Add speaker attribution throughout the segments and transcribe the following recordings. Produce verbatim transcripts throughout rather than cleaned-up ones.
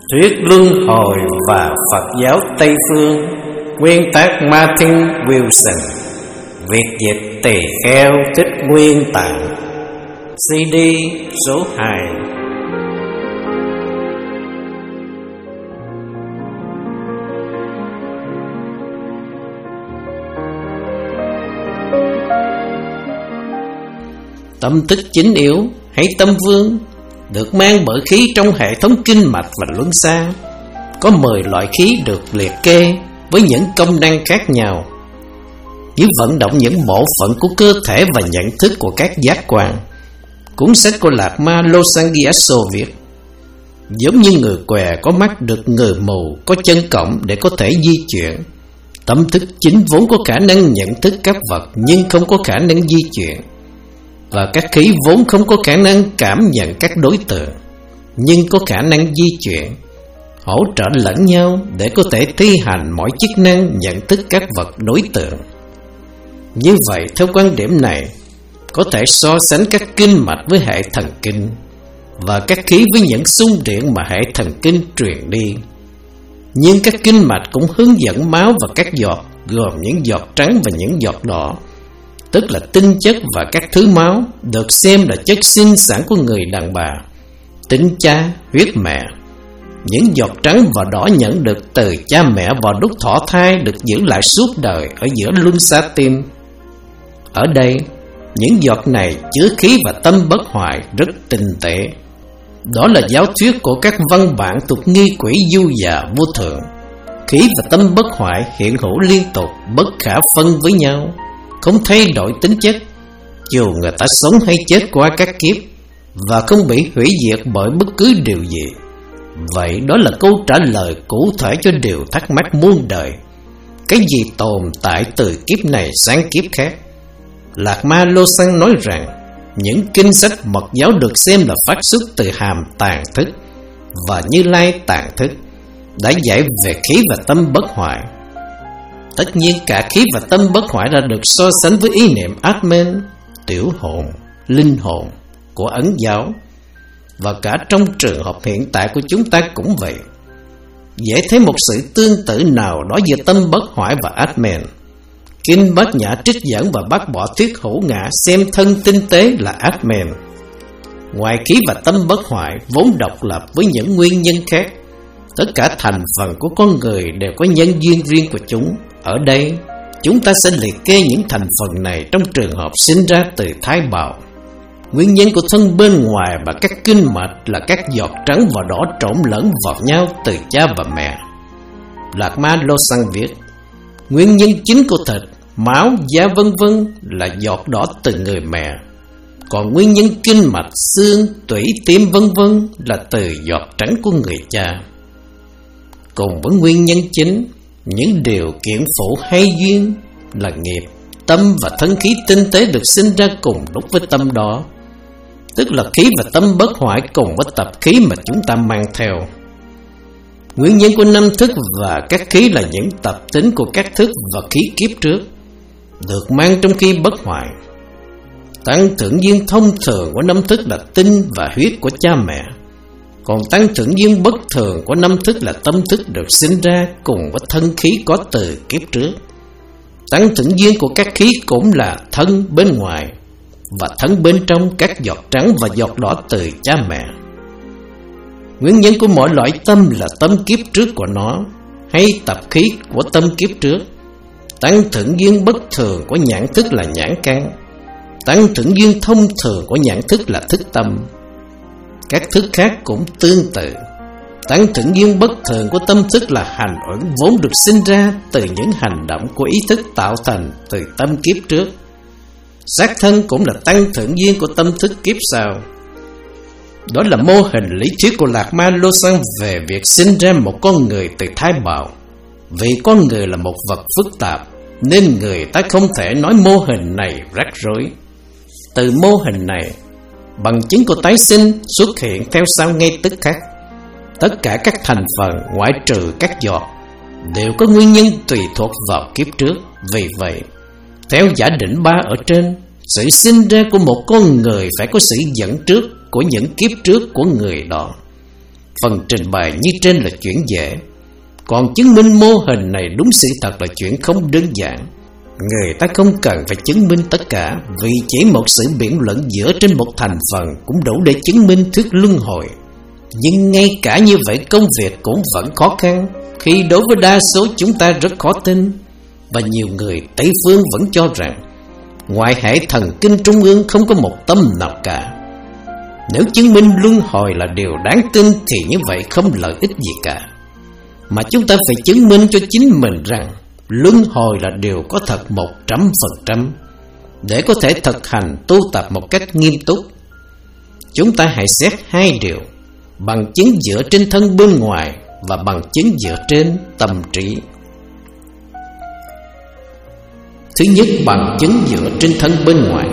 Speaker 1: Thuyết luân hồi và Phật giáo Tây phương, nguyên tác Martin Wilson, Việt dịch Tỳ Kheo Thích Nguyên Tạng, xê đê số hai. Tâm thức chính yếu hay tâm vương được mang bởi khí trong hệ thống kinh mạch và luân xa. Có mười loại khí được liệt kê với những công năng khác nhau, như vận động những bộ phận của cơ thể và nhận thức của các giác quan. Cuốn sách của Lạc Ma Losangiaso viết: giống như người què có mắt được người mù có chân cổng để có thể di chuyển, tâm thức chính vốn có khả năng nhận thức các vật nhưng không có khả năng di chuyển, và các khí vốn không có khả năng cảm nhận các đối tượng nhưng có khả năng di chuyển, hỗ trợ lẫn nhau để có thể thi hành mọi chức năng nhận thức các vật đối tượng. Như vậy, theo quan điểm này, có thể so sánh các kinh mạch với hệ thần kinh và các khí với những xung điện mà hệ thần kinh truyền đi. Nhưng các kinh mạch cũng hướng dẫn máu và các giọt, gồm những giọt trắng và những giọt đỏ, tức là tinh chất và các thứ máu được xem là chất sinh sản của người đàn bà, tinh cha, huyết mẹ. Những giọt trắng và đỏ nhận được từ cha mẹ vào lúc thọ thai được giữ lại suốt đời ở giữa luân xa tim. Ở đây, những giọt này chứa khí và tâm bất hoại rất tinh tế. Đó là giáo thuyết của các văn bản thuộc nghi quỷ du già vô thượng. Khí và tâm bất hoại hiện hữu liên tục, bất khả phân với nhau, không thay đổi tính chất, dù người ta sống hay chết qua các kiếp, và không bị hủy diệt bởi bất cứ điều gì. Vậy đó là câu trả lời cụ thể cho điều thắc mắc muôn đời: cái gì tồn tại từ kiếp này sang kiếp khác? Lạc Ma Lô Sang nói rằng những kinh sách mật giáo được xem là phát xuất từ hàm tàng thức và Như Lai tàng thức đã dạy về khí và tâm bất hoại. Tất nhiên cả khí và tâm bất hoại đã được so sánh với ý niệm Atman, tiểu hồn, linh hồn của Ấn giáo, và cả trong trường hợp hiện tại của chúng ta cũng vậy. Dễ thấy một sự tương tự nào đó giữa tâm bất hoại và Atman. Kinh Bát Nhã trích dẫn và bác bỏ thuyết hữu ngã xem thân tinh tế là Atman. Ngoài khí và tâm bất hoại vốn độc lập với những nguyên nhân khác, tất cả thành phần của con người đều có nhân duyên riêng của chúng. Ở đây, chúng ta sẽ liệt kê những thành phần này trong trường hợp sinh ra từ thai bào. Nguyên nhân của thân bên ngoài và các kinh mạch là các giọt trắng và đỏ trộn lẫn vào nhau từ cha và mẹ. Lạc Ma Lô Sang viết: nguyên nhân chính của thịt, máu, da vân vân là giọt đỏ từ người mẹ, còn nguyên nhân kinh mạch, xương, tủy, tim vân vân là từ giọt trắng của người cha. Cùng với nguyên nhân chính, những điều kiện phụ hay duyên là nghiệp, tâm và thân khí tinh tế được sinh ra cùng lúc với tâm đó, tức là khí và tâm bất hoại cùng với tập khí mà chúng ta mang theo. Nguyên nhân của năm thức và các khí là những tập tính của các thức và khí kiếp trước, được mang trong khi bất hoại. Tăng thượng duyên thông thường của năm thức là tinh và huyết của cha mẹ, còn tăng thượng duyên bất thường của năm thức là tâm thức được sinh ra cùng với thân khí có từ kiếp trước. Tăng thượng duyên của các khí cũng là thân bên ngoài và thân bên trong các giọt trắng và giọt đỏ từ cha mẹ. Nguyên nhân của mỗi loại tâm là tâm kiếp trước của nó hay tập khí của tâm kiếp trước. Tăng thượng duyên bất thường của nhãn thức là nhãn căn, tăng thượng duyên thông thường của nhãn thức là thức tâm. Các thức khác cũng tương tự. Tăng thượng duyên bất thường của tâm thức là hành uẩn vốn được sinh ra từ những hành động của ý thức tạo thành từ tâm kiếp trước. Xác thân cũng là tăng thượng duyên của tâm thức kiếp sau. Đó là mô hình lý thuyết của Lạc Ma Lô Sang về việc sinh ra một con người từ thai bào. Vì con người là một vật phức tạp, nên người ta không thể nói mô hình này rắc rối. Từ mô hình này, bằng chứng của tái sinh xuất hiện theo sau ngay tức khắc. Tất cả các thành phần ngoại trừ các giọt đều có nguyên nhân tùy thuộc vào kiếp trước. Vì vậy, theo giả định ba ở trên, sự sinh ra của một con người phải có sự dẫn trước của những kiếp trước của người đó. phần trình bày như trên là chuyện dễ, còn chứng minh mô hình này đúng sự thật là chuyện không đơn giản. Người ta không cần phải chứng minh tất cả, vì chỉ một sự biện luận dựa trên một thành phần cũng đủ để chứng minh thuyết luân hồi. Nhưng ngay cả như vậy công việc cũng vẫn khó khăn, khi đối với đa số chúng ta rất khó tin. Và nhiều người Tây phương vẫn cho rằng ngoài hệ thần kinh trung ương không có một tâm nào cả. Nếu chứng minh luân hồi là điều đáng tin thì như vậy không lợi ích gì cả, mà chúng ta phải chứng minh cho chính mình rằng luân hồi là điều có thật một trăm phần trăm, để có thể thực hành tu tập một cách nghiêm túc. Chúng ta hãy xét hai điều: bằng chứng dựa trên thân bên ngoài và bằng chứng dựa trên tâm trí. Thứ nhất, bằng chứng dựa trên thân bên ngoài.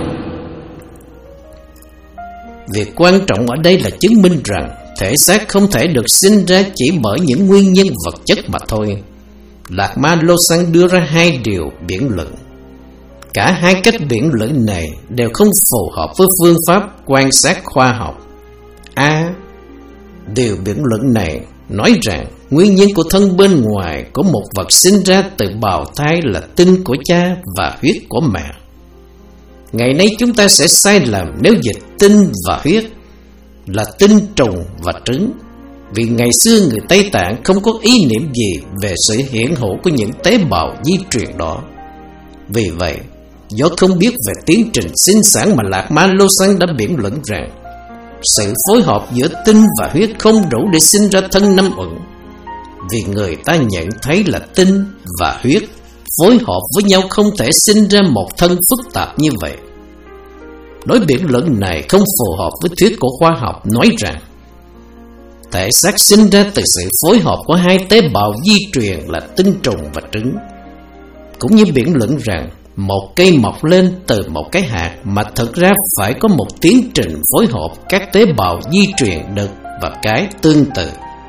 Speaker 1: Việc quan trọng ở đây là chứng minh rằng thể xác không thể được sinh ra chỉ bởi những nguyên nhân vật chất mà thôi. Lạc Ma Lô Sang đưa ra hai điều biện luận. Cả hai cách biện luận này đều không phù hợp với phương pháp quan sát khoa học. A. Điều biện luận này nói rằng nguyên nhân của thân bên ngoài của một vật sinh ra từ bào thai là tinh của cha và huyết của mẹ. Ngày nay chúng ta sẽ sai lầm nếu dịch tinh và huyết là tinh trùng và trứng, vì ngày xưa người Tây Tạng không có ý niệm gì về sự hiện hữu của những tế bào di truyền đó. Vì vậy, do không biết về tiến trình sinh sản mà Lạc Ma Lô Sang đã biện luận rằng sự phối hợp giữa tinh và huyết không đủ để sinh ra thân năm uẩn, vì người ta nhận thấy là tinh và huyết phối hợp với nhau không thể sinh ra một thân phức tạp như vậy. Đối biện luận này không phù hợp với thuyết của khoa học nói rằng thể xác sinh ra từ sự phối hợp của hai tế bào di truyền là tinh trùng và trứng. Cũng như biện luận rằng một cây mọc lên từ một cái hạt mà thực ra phải có một tiến trình phối hợp các tế bào di truyền đực và cái tương tự.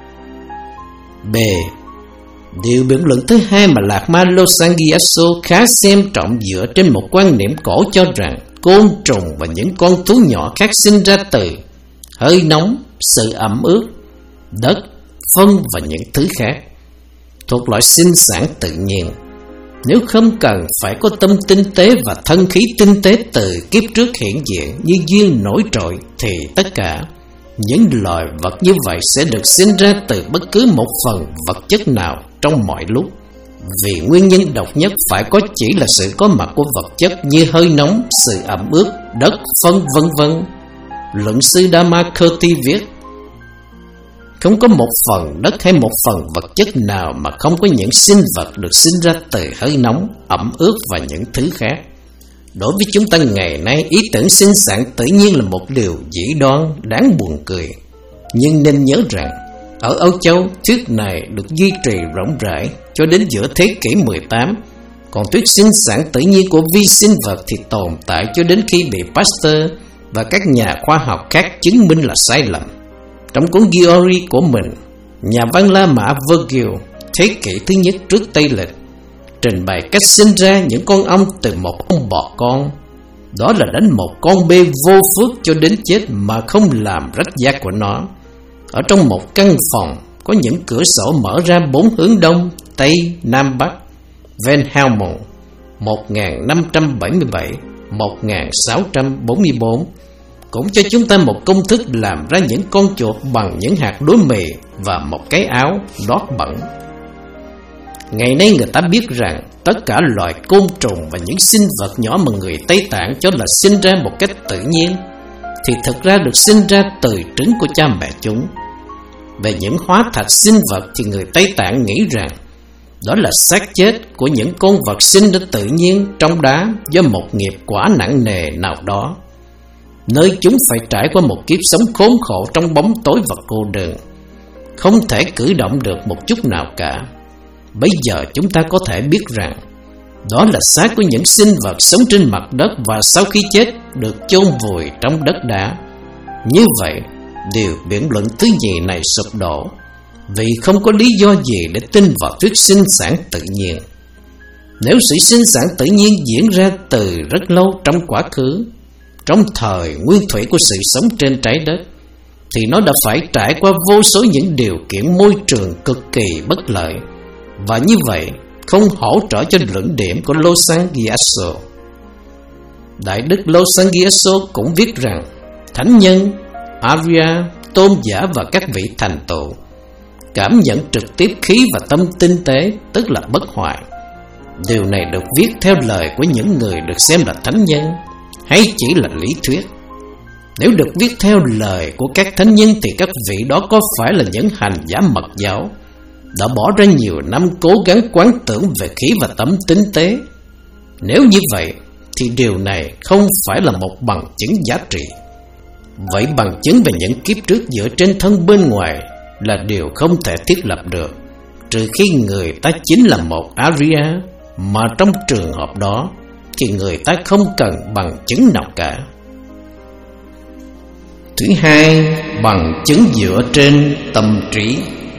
Speaker 1: B. Điều biện luận thứ hai mà Lạc Ma Lô Sang Gyatso khá xem trọng dựa trên một quan niệm cổ cho rằng côn trùng và những con thú nhỏ khác sinh ra từ hơi nóng, sự ẩm ướt, đất, phân và những thứ khác, thuộc loại sinh sản tự nhiên. Nếu không cần phải có tâm tinh tế và thân khí tinh tế từ kiếp trước hiện diện như duyên nổi trội, thì tất cả những loài vật như vậy sẽ được sinh ra từ bất cứ một phần vật chất nào trong mọi lúc. Vì nguyên nhân độc nhất phải có chỉ là sự có mặt của vật chất như hơi nóng, sự ẩm ướt, đất, phân vân vân. Luận sư Dhammakirti viết: không có một phần đất hay một phần vật chất nào mà không có những sinh vật được sinh ra từ hơi nóng, ẩm ướt và những thứ khác. Đối với chúng ta ngày nay, ý tưởng sinh sản tự nhiên là một điều dĩ đoan đáng buồn cười. Nhưng nên nhớ rằng ở Âu Châu, thuyết này được duy trì rộng rãi cho đến giữa thế kỷ mười tám, còn thuyết sinh sản tự nhiên của vi sinh vật thì tồn tại cho đến khi bị Pasteur và các nhà khoa học khác chứng minh là sai lầm. Trong cuốn Geori của mình, nhà văn La Mã Virgil thế kỷ thứ nhất trước Tây Lịch trình bày cách sinh ra những con ong từ một con bò con. Đó là đánh một con bê vô phước cho đến chết mà không làm rách da của nó. Ở trong một căn phòng có những cửa sổ mở ra bốn hướng đông, tây, nam, bắc. Van Helmont một nghìn năm trăm bảy mươi bảy đến một nghìn sáu trăm bốn mươi bốn cũng cho chúng ta một công thức làm ra những con chuột bằng những hạt lúa mì và một cái áo lót bẩn. Ngày nay người ta biết rằng tất cả loài côn trùng và những sinh vật nhỏ mà người Tây Tạng cho là sinh ra một cách tự nhiên thì thực ra được sinh ra từ trứng của cha mẹ chúng. Về những hóa thạch sinh vật thì người Tây Tạng nghĩ rằng đó là xác chết của những con vật sinh ra tự nhiên trong đá do một nghiệp quả nặng nề nào đó, nơi chúng phải trải qua một kiếp sống khốn khổ trong bóng tối và cô đơn, không thể cử động được một chút nào cả. Bây giờ chúng ta có thể biết rằng đó là xác của những sinh vật sống trên mặt đất và sau khi chết được chôn vùi trong đất đá. Như vậy, điều biện luận thứ nhì này sụp đổ vì không có lý do gì để tin vào thuyết sinh sản tự nhiên. Nếu sự sinh sản tự nhiên diễn ra từ rất lâu trong quá khứ, trong thời nguyên thủy của sự sống trên trái đất, thì nó đã phải trải qua vô số những điều kiện môi trường cực kỳ bất lợi, và như vậy không hỗ trợ cho luận điểm của Lo San Giasso. Đại đức Lo San Giasso cũng viết rằng thánh nhân, Arya, tôn giả và các vị thành tựu cảm nhận trực tiếp khí và tâm tinh tế, tức là bất hoại. Điều này được viết theo lời của những người được xem là thánh nhân, hay chỉ là lý thuyết? Nếu được viết theo lời của các thánh nhân thì các vị đó có phải là những hành giả mật giáo đã bỏ ra nhiều năm cố gắng quán tưởng về khí và tâm tinh tế? Nếu như vậy thì điều này không phải là một bằng chứng giá trị. Vậy bằng chứng về những kiếp trước dựa trên thân bên ngoài là điều không thể thiết lập được, trừ khi người ta chính là một Arya, mà trong trường hợp đó thì người ta không cần bằng chứng nào cả. Thứ hai, bằng chứng dựa trên tâm trí.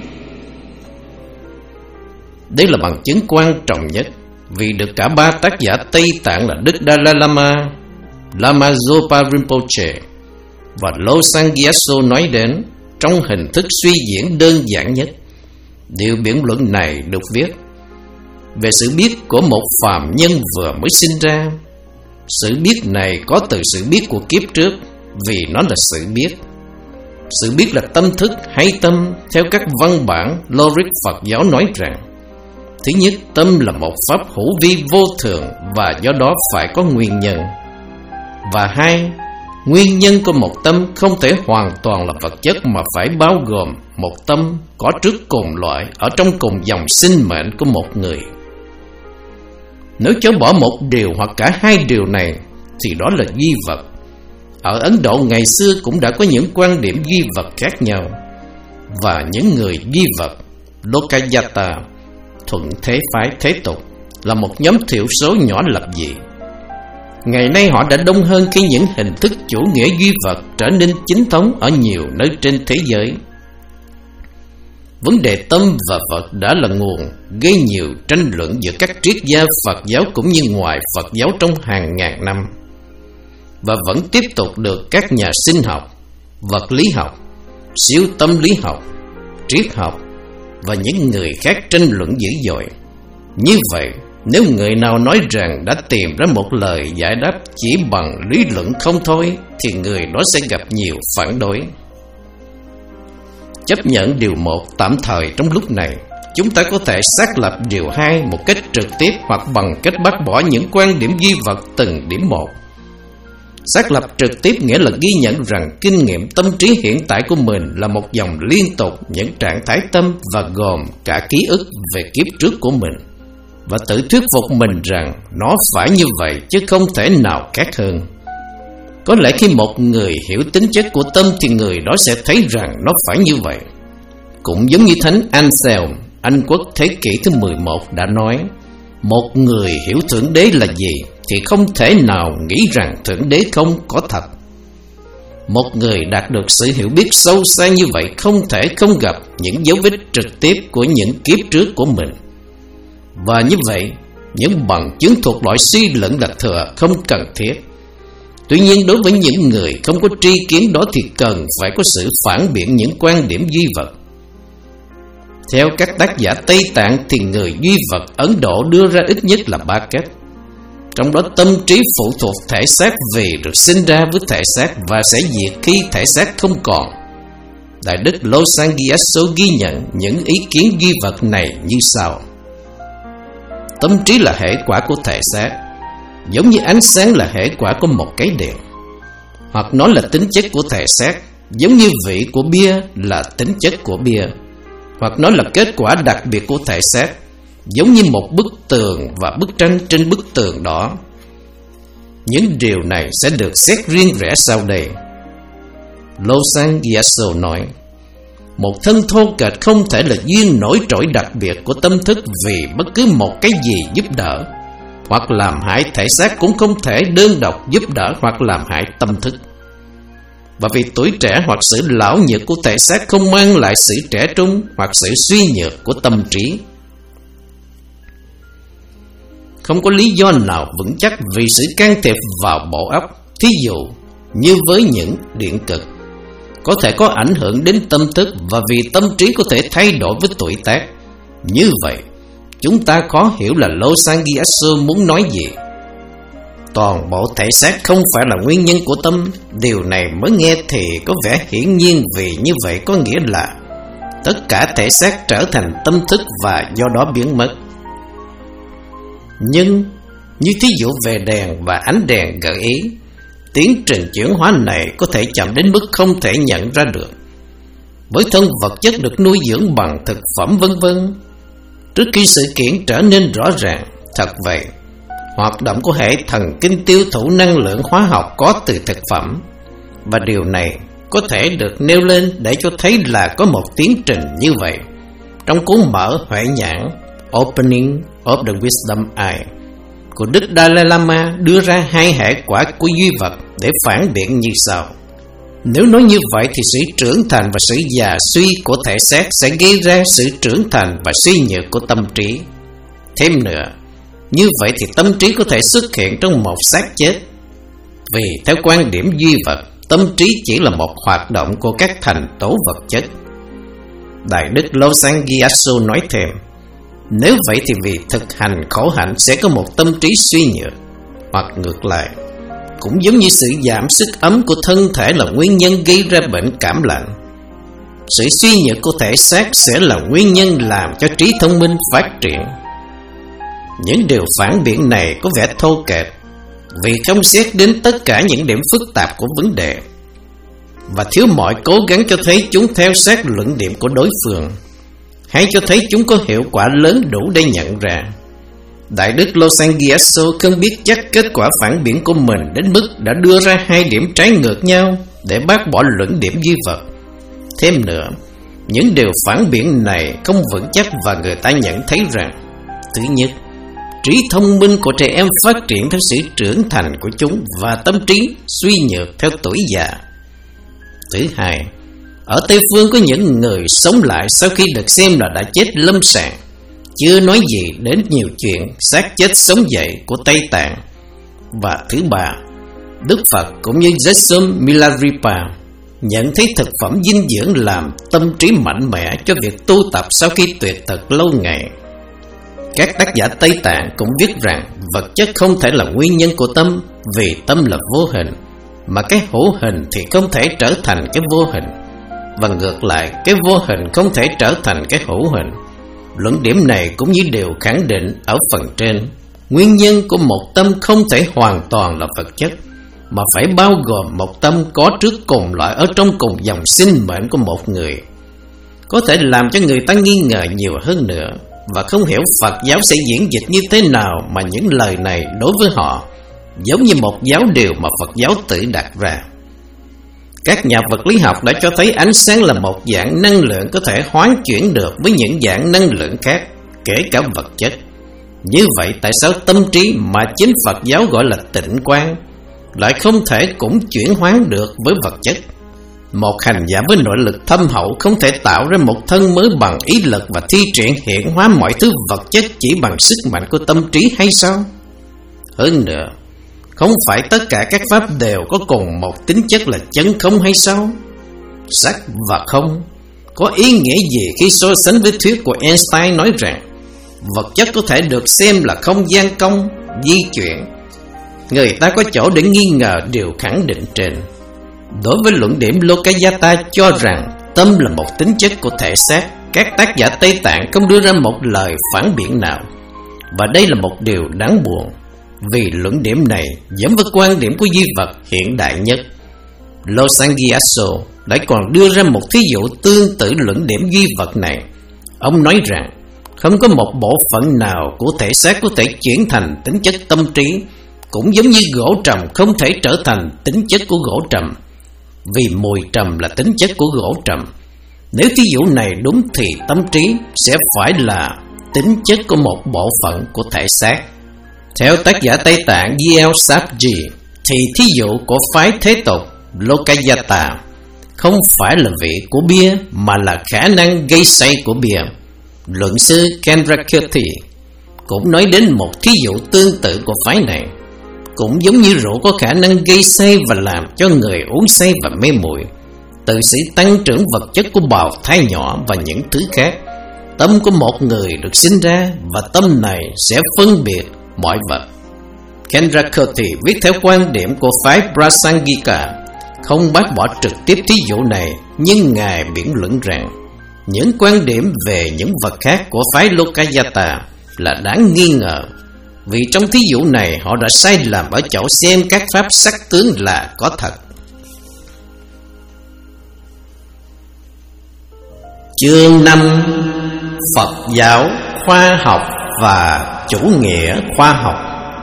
Speaker 1: Đây là bằng chứng quan trọng nhất, vì được cả ba tác giả Tây Tạng là Đức Dalai Lama, Lama Zopa Rinpoche và Lo San Giasso nói đến trong hình thức suy diễn đơn giản nhất. Điều biện luận này được viết về sự biết của một phàm nhân vừa mới sinh ra. Sự biết này có từ sự biết của kiếp trước, vì nó là sự biết. Sự biết là tâm thức hay tâm. Theo các văn bản logic Phật giáo nói rằng, thứ nhất, tâm là một pháp hữu vi vô thường và do đó phải có nguyên nhân. Và hai, nguyên nhân của một tâm không thể hoàn toàn là vật chất, mà phải bao gồm một tâm có trước cùng loại ở trong cùng dòng sinh mệnh của một người. Nếu chối bỏ một điều hoặc cả hai điều này thì đó là duy vật. Ở Ấn Độ ngày xưa cũng đã có những quan điểm duy vật khác nhau, và những người duy vật Lokayata, thuận thế phái thế tục, là một nhóm thiểu số nhỏ lập dị. Ngày nay họ đã đông hơn khi những hình thức chủ nghĩa duy vật trở nên chính thống ở nhiều nơi trên thế giới. Vấn đề tâm và vật đã là nguồn gây nhiều tranh luận giữa các triết gia Phật giáo cũng như ngoài Phật giáo trong hàng ngàn năm, và vẫn tiếp tục được các nhà sinh học, vật lý học, siêu tâm lý học, triết học và những người khác tranh luận dữ dội. Như vậy, nếu người nào nói rằng đã tìm ra một lời giải đáp chỉ bằng lý luận không thôi, thì người đó sẽ gặp nhiều phản đối. Chấp nhận điều một tạm thời trong lúc này, chúng ta có thể xác lập điều hai một cách trực tiếp hoặc bằng cách bác bỏ những quan điểm duy vật từng điểm một. Xác lập trực tiếp nghĩa là ghi nhận rằng kinh nghiệm tâm trí hiện tại của mình là một dòng liên tục những trạng thái tâm và gồm cả ký ức về kiếp trước của mình, và tự thuyết phục mình rằng nó phải như vậy chứ không thể nào khác hơn. Có lẽ khi một người hiểu tính chất của tâm thì người đó sẽ thấy rằng nó phải như vậy. Cũng giống như Thánh Anselm, Anh quốc thế kỷ thứ mười một đã nói, một người hiểu Thượng Đế là gì thì không thể nào nghĩ rằng Thượng Đế không có thật. Một người đạt được sự hiểu biết sâu xa như vậy không thể không gặp những dấu vết trực tiếp của những kiếp trước của mình. Và như vậy, những bằng chứng thuộc loại suy luận là thừa không cần thiết. Tuy nhiên, đối với những người không có tri kiến đó thì cần phải có sự phản biện những quan điểm duy vật. Theo các tác giả Tây Tạng thì người duy vật Ấn Độ đưa ra ít nhất là ba cách. Trong đó tâm trí phụ thuộc thể xác vì được sinh ra với thể xác và sẽ diệt khi thể xác không còn. Đại đức Lo San Giasso ghi nhận những ý kiến duy vật này như sau. Tâm trí là hệ quả của thể xác, giống như ánh sáng là hệ quả của một cái đèn. Hoặc nó là tính chất của thể xác, giống như vị của bia là tính chất của bia. Hoặc nó là kết quả đặc biệt của thể xác, giống như một bức tường và bức tranh trên bức tường đó. Những điều này sẽ được xét riêng rẽ sau đây. Lo San Giasso nói, một thân thô kệch không thể là duyên nổi trội đặc biệt của tâm thức vì bất cứ một cái gì giúp đỡ hoặc làm hại thể xác cũng không thể đơn độc giúp đỡ hoặc làm hại tâm thức. Và vì tuổi trẻ hoặc sự lão nhược của thể xác không mang lại sự trẻ trung hoặc sự suy nhược của tâm trí. Không có lý do nào vững chắc vì sự can thiệp vào bộ óc, thí dụ như với những điện cực. có thể có ảnh hưởng đến tâm thức, và vì tâm trí có thể thay đổi với tuổi tác. Như vậy, chúng ta khó hiểu là Lô Sang Gyatso muốn nói gì. Toàn bộ thể xác không phải là nguyên nhân của tâm. Điều này mới nghe thì có vẻ hiển nhiên, vì như vậy có nghĩa là tất cả thể xác trở thành tâm thức và do đó biến mất. Nhưng như thí dụ về đèn và ánh đèn gợi ý, tiến trình chuyển hóa này có thể chậm đến mức không thể nhận ra được. Với thân vật chất được nuôi dưỡng bằng thực phẩm vân vân, trước khi sự kiện trở nên rõ ràng. Thật vậy, hoạt động của hệ thần kinh tiêu thụ năng lượng hóa học có từ thực phẩm, và điều này có thể được nêu lên để cho thấy là có một tiến trình như vậy. Trong cuốn mở Huệ Nhãn Opening of the Wisdom Eye của Đức Dalai Lama đưa ra hai hệ quả của duy vật để phản biện như sau. Nếu nói như vậy thì sự trưởng thành và sự già suy của thể xác sẽ gây ra sự trưởng thành và suy nhược của tâm trí. Thêm nữa, như vậy thì tâm trí có thể xuất hiện trong một xác chết, vì theo quan điểm duy vật, tâm trí chỉ là một hoạt động của các thành tố vật chất. Đại đức Lô Sang Gyatso nói thêm, nếu vậy thì vì thực hành khổ hạnh sẽ có một tâm trí suy nhược, hoặc ngược lại, cũng giống như sự giảm sức ấm của thân thể là nguyên nhân gây ra bệnh cảm lạnh, sự suy nhược của thể xác sẽ là nguyên nhân làm cho trí thông minh phát triển. Những điều phản biện này có vẻ thô kệch, vì không xét đến tất cả những điểm phức tạp của vấn đề, và thiếu mọi cố gắng cho thấy chúng theo sát luận điểm của đối phương, hay cho thấy chúng có hiệu quả lớn đủ để nhận ra. Đại đức Lô Sang Gyatso không biết chắc kết quả phản biện của mình đến mức đã đưa ra hai điểm trái ngược nhau để bác bỏ luận điểm duy vật. Thêm nữa, những điều phản biện này không vững chắc, và người ta nhận thấy rằng, thứ nhất, trí thông minh của trẻ em phát triển theo sự trưởng thành của chúng, và tâm trí suy nhược theo tuổi già. Thứ hai, ở Tây Phương có những người sống lại sau khi được xem là đã chết lâm sàng, chưa nói gì đến nhiều chuyện xác chết sống dậy của Tây Tạng. Và thứ ba, Đức Phật cũng như Jesum Milarepa nhận thấy thực phẩm dinh dưỡng làm tâm trí mạnh mẽ cho việc tu tập sau khi tuyệt thực lâu ngày. Các tác giả Tây Tạng cũng viết rằng vật chất không thể là nguyên nhân của tâm, vì tâm là vô hình, mà cái hữu hình thì không thể trở thành cái vô hình, và ngược lại, cái vô hình không thể trở thành cái hữu hình. Luận điểm này cũng như điều khẳng định ở phần trên, nguyên nhân của một tâm không thể hoàn toàn là vật chất, mà phải bao gồm một tâm có trước cùng loại ở trong cùng dòng sinh mệnh của một người. Có thể làm cho người ta nghi ngờ nhiều hơn nữa, và không hiểu Phật giáo sẽ diễn dịch như thế nào, mà những lời này đối với họ giống như một giáo điều mà Phật giáo tự đặt ra. Các nhà vật lý học đã cho thấy ánh sáng là một dạng năng lượng có thể hoán chuyển được với những dạng năng lượng khác, kể cả vật chất. Như vậy tại sao tâm trí mà chính Phật giáo gọi là tịnh quang lại không thể cũng chuyển hóa được với vật chất? Một hành giả với nội lực thâm hậu không thể tạo ra một thân mới bằng ý lực và thi triển hiện hóa mọi thứ vật chất chỉ bằng sức mạnh của tâm trí hay sao? Hơn nữa, không phải tất cả các pháp đều có cùng một tính chất là chân không hay sao? Sắc và không có ý nghĩa gì khi so sánh với thuyết của Einstein nói rằng vật chất có thể được xem là không gian cong, di chuyển? Người ta có chỗ để nghi ngờ điều khẳng định trên. Đối với luận điểm Lokayata cho rằng tâm là một tính chất của thể xác, các tác giả Tây Tạng không đưa ra một lời phản biện nào. Và đây là một điều đáng buồn, vì luận điểm này giống với quan điểm của duy vật hiện đại nhất. Lô Sang Gyatso đã còn đưa ra một thí dụ tương tự luận điểm duy vật này. Ông nói rằng không có một bộ phận nào của thể xác có thể chuyển thành tính chất tâm trí, cũng giống như gỗ trầm không thể trở thành tính chất của gỗ trầm, vì mùi trầm là tính chất của gỗ trầm. Nếu thí dụ này đúng thì tâm trí sẽ phải là tính chất của một bộ phận của thể xác. Theo tác giả Tây Tạng G L Sabji thì thí dụ của phái thế tục Lokayata không phải là vị của bia mà là khả năng gây say của bia. Luận sư Candrakirti cũng nói đến một thí dụ tương tự của phái này. Cũng giống như rượu có khả năng gây say và làm cho người uống say và mê muội, từ sự tăng trưởng vật chất của bào thai nhỏ và những thứ khác. Tâm của một người được sinh ra và tâm này sẽ phân biệt mọi vật. Kendrakoti viết theo quan điểm của phái Prasangika, không bác bỏ trực tiếp thí dụ này, nhưng Ngài biện luận rằng những quan điểm về những vật khác của phái Lokayata là đáng nghi ngờ, vì trong thí dụ này họ đã sai lầm ở chỗ xem các pháp sắc tướng là có thật. Chương năm: Phật giáo, khoa học và chủ nghĩa khoa học.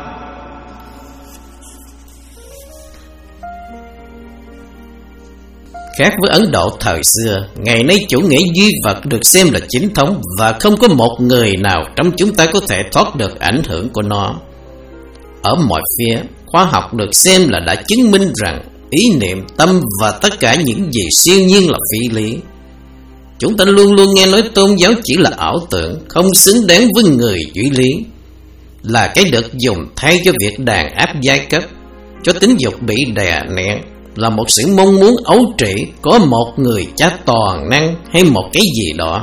Speaker 1: Khác với Ấn Độ thời xưa, ngày nay chủ nghĩa duy vật được xem là chính thống và không có một người nào trong chúng ta có thể thoát được ảnh hưởng của nó. Ở mọi phía, khoa học được xem là đã chứng minh rằng ý niệm, tâm và tất cả những gì siêu nhiên là phi lý. Chúng ta luôn luôn nghe nói tôn giáo chỉ là ảo tưởng, không xứng đáng với người duy lý, là cái được dùng thay cho việc đàn áp giai cấp, cho tính dục bị đè nén, là một sự mong muốn ấu trĩ có một người cha toàn năng hay một cái gì đó.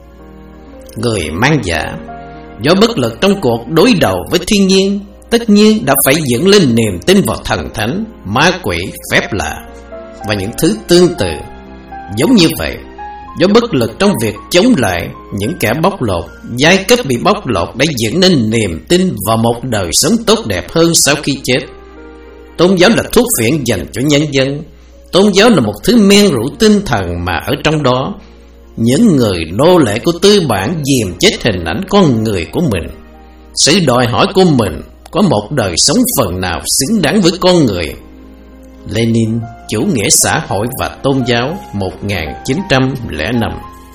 Speaker 1: Người mang dạ, do bất lực trong cuộc đối đầu với thiên nhiên, tất nhiên đã phải dựng lên niềm tin vào thần thánh, ma quỷ, phép lạ và những thứ tương tự. Giống như vậy, do bất lực trong việc chống lại những kẻ bóc lột, giai cấp bị bóc lột đã dựng nên niềm tin vào một đời sống tốt đẹp hơn sau khi chết. Tôn giáo là thuốc phiện dành cho nhân dân. Tôn giáo là một thứ men rượu tinh thần mà ở trong đó những người nô lệ của tư bản dìm chết hình ảnh con người của mình. Sự đòi hỏi của mình có một đời sống phần nào xứng đáng với con người. Lenin, Chủ nghĩa xã hội và tôn giáo, một nghìn chín trăm lẻ năm.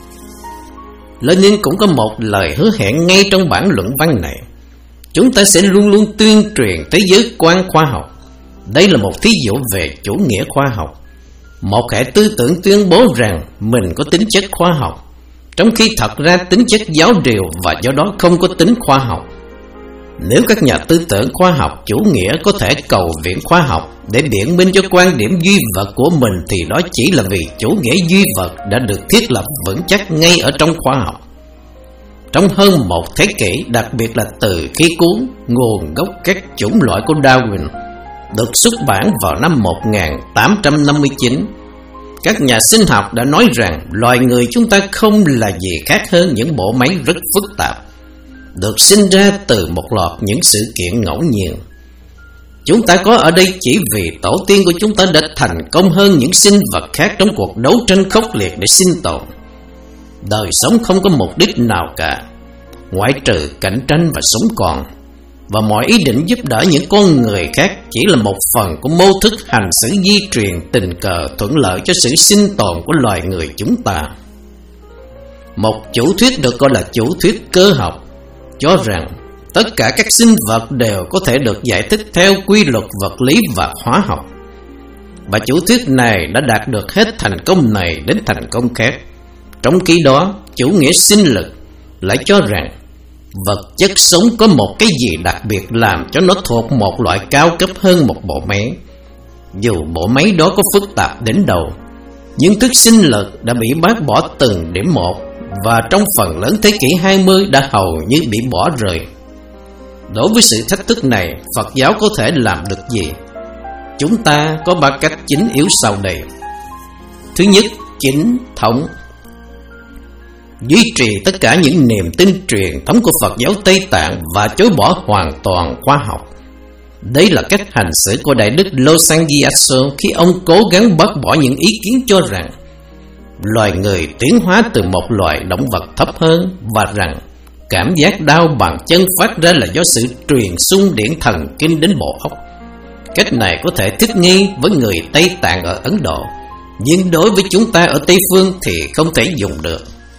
Speaker 1: Lenin cũng có một lời hứa hẹn ngay trong bản luận văn này: chúng ta sẽ luôn luôn tuyên truyền thế giới quan khoa học. Đây là một thí dụ về chủ nghĩa khoa học. Một hệ tư tưởng tuyên bố rằng mình có tính chất khoa học, trong khi thật ra tính chất giáo điều và do đó không có tính khoa học. Nếu các nhà tư tưởng khoa học chủ nghĩa có thể cầu viện khoa học để biện minh cho quan điểm duy vật của mình, thì đó chỉ là vì chủ nghĩa duy vật đã được thiết lập vững chắc ngay ở trong khoa học. Trong hơn một thế kỷ, đặc biệt là từ khi cuốn Nguồn gốc các chủng loại của Darwin được xuất bản vào năm một nghìn tám trăm năm mươi chín, các nhà sinh học đã nói rằng loài người chúng ta không là gì khác hơn những bộ máy rất phức tạp, được sinh ra từ một loạt những sự kiện ngẫu nhiên. Chúng ta có ở đây chỉ vì tổ tiên của chúng ta đã thành công hơn những sinh vật khác trong cuộc đấu tranh khốc liệt để sinh tồn. Đời sống không có mục đích nào cả, ngoại trừ cạnh tranh và sống còn, và mọi ý định giúp đỡ những con người khác chỉ là một phần của mô thức hành xử di truyền tình cờ thuận lợi cho sự sinh tồn của loài người chúng ta. Một chủ thuyết được gọi là chủ thuyết cơ học cho rằng tất cả các sinh vật đều có thể được giải thích theo quy luật vật lý và hóa học, và chủ thuyết này đã đạt được hết thành công này đến thành công khác. Trong khi đó, chủ nghĩa sinh lực lại cho rằng vật chất sống có một cái gì đặc biệt làm cho nó thuộc một loại cao cấp hơn một bộ máy. Dù bộ máy đó có phức tạp đến đâu, nhưng thức sinh lực đã bị bác bỏ từng điểm một, và trong phần lớn thế kỷ hai mươi đã hầu như bị bỏ rơi. Đối với sự thách thức này, Phật giáo có thể làm được gì? Chúng ta có ba cách chính yếu sau đây. Thứ nhất, chính thống. Duy trì tất cả những niềm tin truyền thống của Phật giáo Tây Tạng và chối bỏ hoàn toàn khoa học. Đây là cách hành xử của Đại Đức Losang Gyatso khi ông cố gắng bác bỏ những ý kiến cho rằng loài người tiến hóa từ một loài động vật thấp hơn, và rằng cảm giác đau bàn chân phát ra là do sự truyền xung điện thần kinh đến bộ óc. Cách này có thể thích nghi với người Tây Tạng ở Ấn Độ, nhưng đối với chúng ta ở Tây Phương thì không thể dùng được.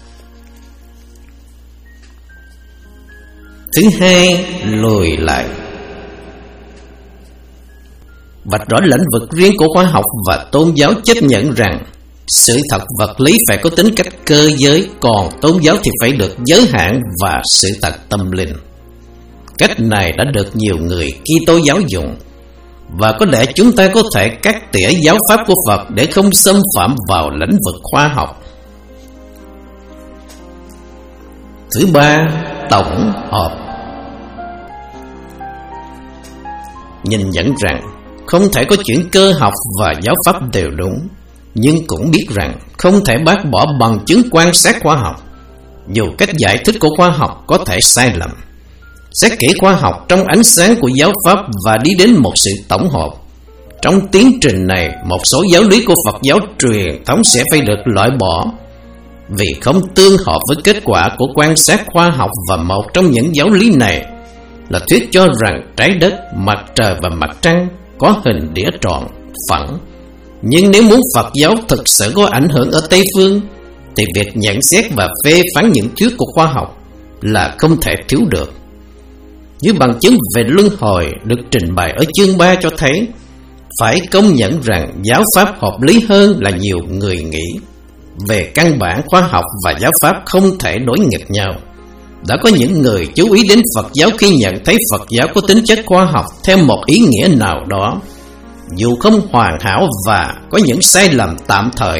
Speaker 1: Thứ hai, lùi lại. Vạch rõ lĩnh vực riêng của khoa học và tôn giáo chấp nhận rằng sự thật vật lý phải có tính cách cơ giới, còn tôn giáo thì phải được giới hạn và sự thật tâm linh. Cách này đã được nhiều người Kitô giáo dùng. và có lẽ chúng ta có thể cắt tỉa giáo pháp của Phật để không xâm phạm vào lĩnh vực khoa học. Thứ ba, tổng hợp. Nhìn nhận rằng không thể có chuyện cơ học và giáo pháp đều đúng, nhưng cũng biết rằng không thể bác bỏ bằng chứng quan sát khoa học, dù cách giải thích của khoa học có thể sai lầm. Xét kỹ khoa học trong ánh sáng của giáo pháp và đi đến một sự tổng hợp. Trong tiến trình này, một số giáo lý của Phật giáo truyền thống sẽ phải được loại bỏ vì không tương hợp với kết quả của quan sát khoa học, và một trong những giáo lý này là thuyết cho rằng trái đất, mặt trời và mặt trăng có hình đĩa tròn, phẳng. Nhưng nếu muốn Phật giáo thực sự có ảnh hưởng ở Tây Phương, thì việc nhận xét và phê phán những thuyết của khoa học là không thể thiếu được. Như bằng chứng về luân hồi được trình bày ở chương ba cho thấy, phải công nhận rằng giáo pháp hợp lý hơn là nhiều người nghĩ. Về căn bản, khoa học và giáo pháp không thể đối nghịch nhau. Đã có những người chú ý đến Phật giáo khi nhận thấy Phật giáo có tính chất khoa học theo một ý nghĩa nào đó, dù không hoàn hảo và có những sai lầm tạm thời.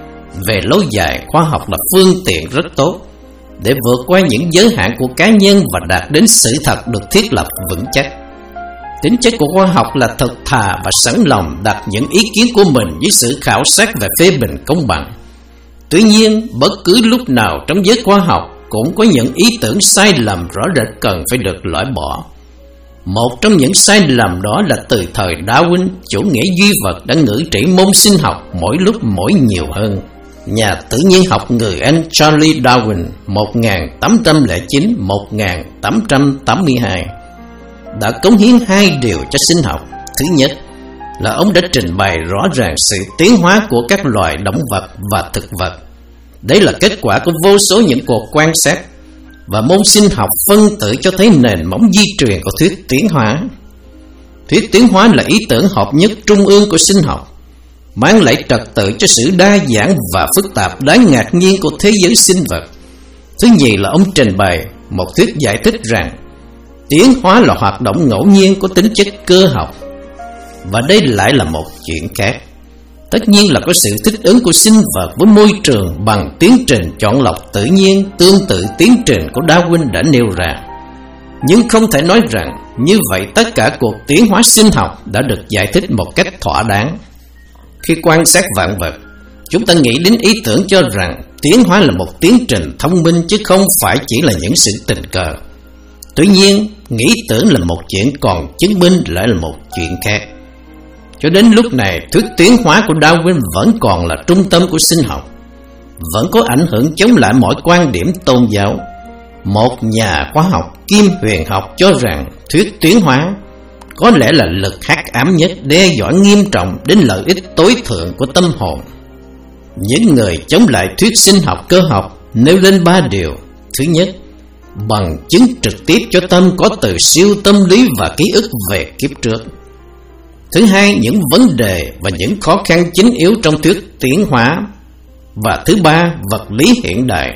Speaker 1: Về lâu dài, khoa học là phương tiện rất tốt để vượt qua những giới hạn của cá nhân và đạt đến sự thật được thiết lập vững chắc. Tính chất của khoa học là thật thà và sẵn lòng đặt những ý kiến của mình với sự khảo sát và phê bình công bằng. Tuy nhiên, bất cứ lúc nào trong giới khoa học cũng có những ý tưởng sai lầm rõ rệt cần phải được loại bỏ. Một trong những sai lầm đó là từ thời Darwin, chủ nghĩa duy vật đã ngữ trị môn sinh học mỗi lúc mỗi nhiều hơn. Nhà tự nhiên học người Anh Charles Darwin một nghìn tám trăm lẻ chín đến một nghìn tám trăm tám mươi hai đã cống hiến hai điều cho sinh học. Thứ nhất là ông đã trình bày rõ ràng sự tiến hóa của các loài động vật và thực vật. Đấy là kết quả của vô số những cuộc quan sát, và môn sinh học phân tử cho thấy nền móng di truyền của thuyết tiến hóa. Thuyết tiến hóa là ý tưởng hợp nhất trung ương của sinh học, mang lại trật tự cho sự đa dạng và phức tạp đáng ngạc nhiên của thế giới sinh vật. Thứ nhì là ông trình bày một thuyết giải thích rằng tiến hóa là hoạt động ngẫu nhiên có tính chất cơ học, và đây lại là một chuyện khác. Tất nhiên là có sự thích ứng của sinh vật với môi trường bằng tiến trình chọn lọc tự nhiên, tương tự tiến trình của Darwin đã nêu ra. Nhưng không thể nói rằng như vậy tất cả cuộc tiến hóa sinh học đã được giải thích một cách thỏa đáng. Khi quan sát vạn vật, chúng ta nghĩ đến ý tưởng cho rằng tiến hóa là một tiến trình thông minh chứ không phải chỉ là những sự tình cờ. Tuy nhiên, nghĩ tưởng là một chuyện, còn chứng minh lại là một chuyện khác. Cho đến lúc này, thuyết tiến hóa của Darwin vẫn còn là trung tâm của sinh học, vẫn có ảnh hưởng chống lại mọi quan điểm tôn giáo. Một nhà khoa học kim huyền học cho rằng thuyết tiến hóa có lẽ là lực hắc ám nhất, đe dọa nghiêm trọng đến lợi ích tối thượng của tâm hồn. Những người chống lại thuyết sinh học cơ học nêu lên ba điều. Thứ nhất, bằng chứng trực tiếp cho tâm có từ siêu tâm lý và ký ức về kiếp trước. Thứ hai, những vấn đề và những khó khăn chính yếu trong thuyết tiến hóa. Và thứ ba, vật lý hiện đại.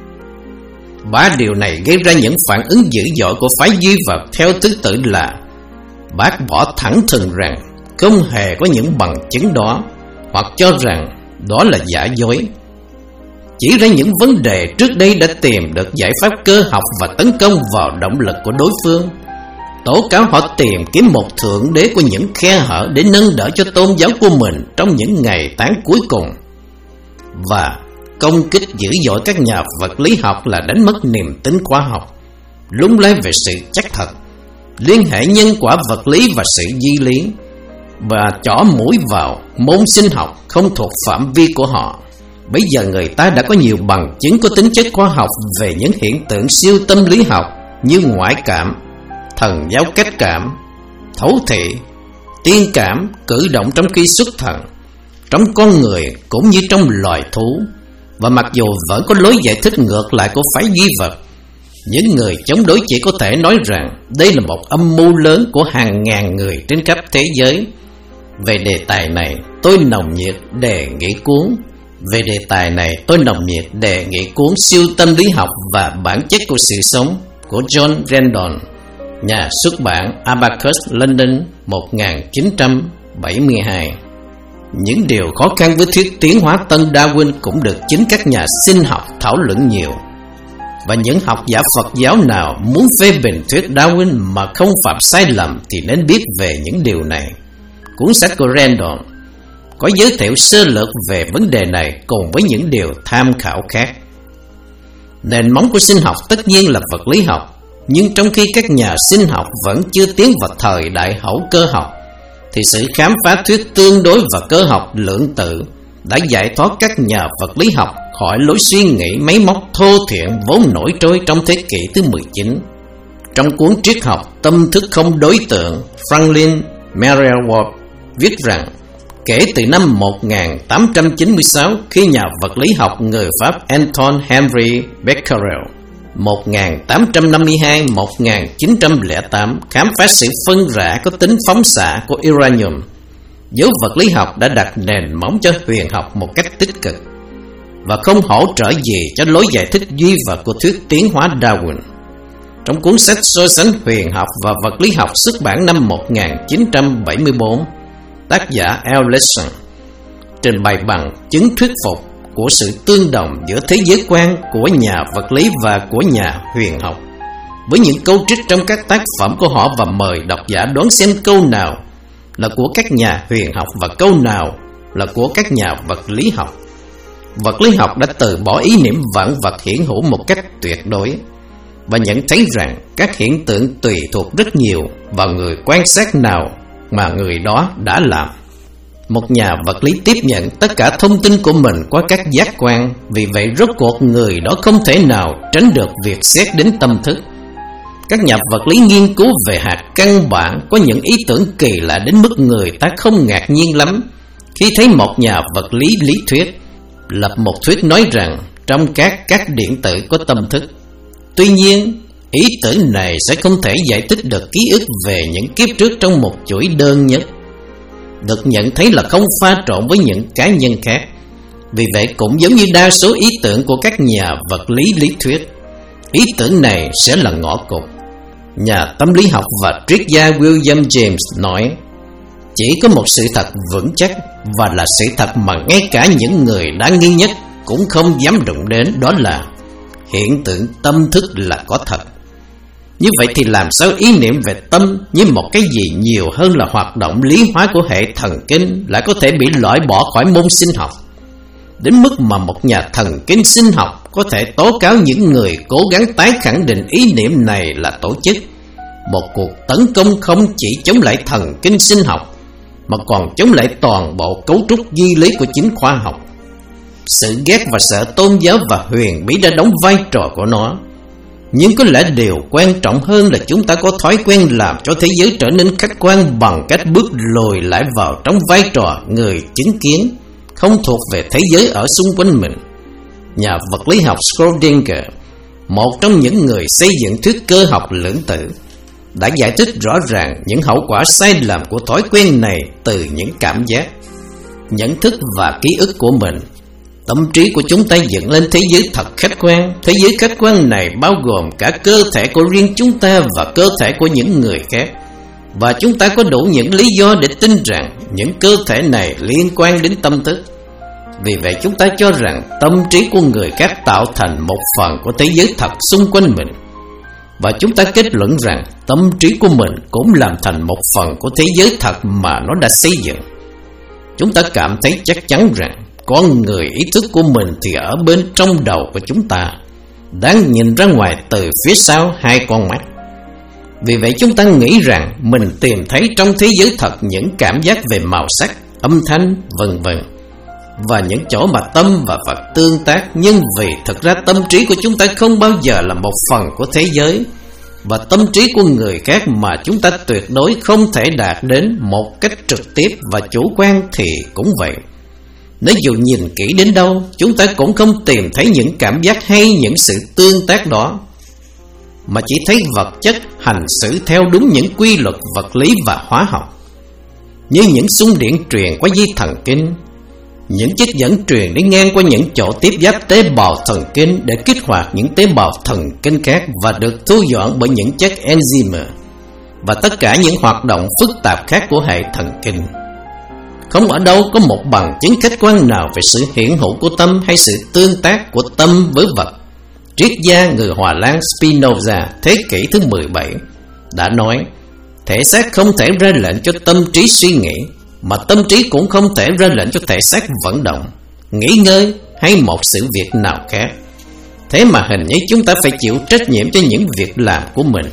Speaker 1: Ba điều này gây ra những phản ứng dữ dội của phái duy vật theo thứ tự là bác bỏ thẳng thừng rằng không hề có những bằng chứng đó, hoặc cho rằng đó là giả dối, chỉ ra những vấn đề trước đây đã tìm được giải pháp cơ học và tấn công vào động lực của đối phương, tố cáo họ tìm kiếm một thượng đế của những khe hở để nâng đỡ cho tôn giáo của mình trong những ngày tháng cuối cùng, và công kích dữ dội các nhà vật lý học là đánh mất niềm tin khoa học, lung lay về sự chắc thật, liên hệ nhân quả vật lý và sự di lý, và chỏ mũi vào môn sinh học không thuộc phạm vi của họ. Bây giờ người ta đã có nhiều bằng chứng có tính chất khoa học về những hiện tượng siêu tâm lý học như ngoại cảm, thần giáo cách cảm, thấu thị, tiên cảm, cử động trong khi xuất thần, trong con người cũng như trong loài thú. Và mặc dù vẫn có lối giải thích ngược lại của phái duy vật, những người chống đối chỉ có thể nói rằng đây là một âm mưu lớn của hàng ngàn người trên khắp thế giới. Về đề tài này, tôi nồng nhiệt đề nghị cuốn Về đề tài này, tôi nồng nhiệt đề nghị cuốn Siêu tâm lý học và bản chất của sự sống của John Rendon, Nhà xuất bản Abacus, London, một nghìn chín trăm bảy mươi hai. Những điều khó khăn với thuyết tiến hóa tân Darwin cũng được chính các nhà sinh học thảo luận nhiều. Và những học giả Phật giáo nào muốn phê bình thuyết Darwin mà không phạm sai lầm thì nên biết về những điều này. Cuốn sách của Randall có giới thiệu sơ lược về vấn đề này cùng với những điều tham khảo khác. Nền móng của sinh học tất nhiên là vật lý học, nhưng trong khi các nhà sinh học vẫn chưa tiến vào thời đại hậu cơ học, thì sự khám phá thuyết tương đối và cơ học lượng tử đã giải thoát các nhà vật lý học khỏi lối suy nghĩ máy móc thô thiển vốn nổi trôi trong thế kỷ thứ mười chín. Trong cuốn triết học Tâm thức không đối tượng, Franklin Marewalt viết rằng kể từ năm một nghìn tám trăm chín mươi sáu, khi nhà vật lý học người Pháp Anton Henri Becquerel một nghìn tám trăm năm mươi hai đến một nghìn chín trăm lẻ tám khám phá sự phân rã có tính phóng xạ của uranium, giới vật lý học đã đặt nền móng cho huyền học một cách tích cực và không hỗ trợ gì cho lối giải thích duy vật của thuyết tiến hóa Darwin. Trong cuốn sách So sánh huyền học và vật lý học xuất bản năm một nghìn chín trăm bảy mươi tư, tác giả L. Lesson trình bày bằng chứng thuyết phục của sự tương đồng giữa thế giới quan của nhà vật lý và của nhà huyền học, với những câu trích trong các tác phẩm của họ, và mời độc giả đoán xem câu nào là của các nhà huyền học và câu nào là của các nhà vật lý học. Vật lý học đã từ bỏ ý niệm vạn vật hiển hữu một cách tuyệt đối và nhận thấy rằng các hiện tượng tùy thuộc rất nhiều vào người quan sát nào mà người đó đã làm. Một nhà vật lý tiếp nhận tất cả thông tin của mình qua các giác quan, vì vậy rốt cuộc người đó không thể nào tránh được việc xét đến tâm thức. Các nhà vật lý nghiên cứu về hạt căn bản có những ý tưởng kỳ lạ đến mức người ta không ngạc nhiên lắm khi thấy một nhà vật lý lý thuyết lập một thuyết nói rằng trong các các điện tử có tâm thức. Tuy nhiên, ý tưởng này sẽ không thể giải thích được ký ức về những kiếp trước trong một chuỗi đơn nhất, được nhận thấy là không pha trộn với những cá nhân khác. Vì vậy, cũng giống như đa số ý tưởng của các nhà vật lý lý thuyết, ý tưởng này sẽ là ngõ cụt. Nhà tâm lý học và triết gia William James nói, chỉ có một sự thật vững chắc và là sự thật mà ngay cả những người đáng nghi nhất cũng không dám đụng đến, đó là hiện tượng tâm thức là có thật. Như vậy thì làm sao ý niệm về tâm như một cái gì nhiều hơn là hoạt động lý hóa của hệ thần kinh lại có thể bị loại bỏ khỏi môn sinh học, đến mức mà một nhà thần kinh sinh học có thể tố cáo những người cố gắng tái khẳng định ý niệm này là tổ chức một cuộc tấn công không chỉ chống lại thần kinh sinh học mà còn chống lại toàn bộ cấu trúc duy lý của chính khoa học. Sự ghét và sợ tôn giáo và huyền bí đã đóng vai trò của nó, nhưng có lẽ điều quan trọng hơn là chúng ta có thói quen làm cho thế giới trở nên khách quan bằng cách bước lùi lại vào trong vai trò người chứng kiến không thuộc về thế giới ở xung quanh mình. Nhà vật lý học Schrödinger, một trong những người xây dựng thuyết cơ học lượng tử, đã giải thích rõ ràng những hậu quả sai lầm của thói quen này từ những cảm giác, nhận thức và ký ức của mình. Tâm trí của chúng ta dựng lên thế giới thật khách quan. Thế giới khách quan này bao gồm cả cơ thể của riêng chúng ta và cơ thể của những người khác, và chúng ta có đủ những lý do để tin rằng những cơ thể này liên quan đến tâm thức. Vì vậy chúng ta cho rằng tâm trí của người khác tạo thành một phần của thế giới thật xung quanh mình, và chúng ta kết luận rằng tâm trí của mình cũng làm thành một phần của thế giới thật mà nó đã xây dựng. Chúng ta cảm thấy chắc chắn rằng con người ý thức của mình thì ở bên trong đầu của chúng ta, đang nhìn ra ngoài từ phía sau hai con mắt. Vì vậy chúng ta nghĩ rằng mình tìm thấy trong thế giới thật những cảm giác về màu sắc, âm thanh, vân vân, và những chỗ mà tâm và vật tương tác. Nhưng vì thực ra tâm trí của chúng ta không bao giờ là một phần của thế giới, và tâm trí của người khác mà chúng ta tuyệt đối không thể đạt đến một cách trực tiếp và chủ quan thì cũng vậy. Nếu dù nhìn kỹ đến đâu, chúng ta cũng không tìm thấy những cảm giác hay những sự tương tác đó, mà chỉ thấy vật chất hành xử theo đúng những quy luật vật lý và hóa học, như những xung điện truyền qua dây thần kinh, những chất dẫn truyền đi ngang qua những chỗ tiếp giáp tế bào thần kinh để kích hoạt những tế bào thần kinh khác và được thu dọn bởi những chất enzyme, và tất cả những hoạt động phức tạp khác của hệ thần kinh. Không ở đâu có một bằng chứng khách quan nào về sự hiện hữu của tâm hay sự tương tác của tâm với vật. Triết gia người Hòa Lan Spinoza thế kỷ thứ mười bảy đã nói, thể xác không thể ra lệnh cho tâm trí suy nghĩ, mà tâm trí cũng không thể ra lệnh cho thể xác vận động, nghỉ ngơi hay một sự việc nào khác. Thế mà hình như chúng ta phải chịu trách nhiệm cho những việc làm của mình.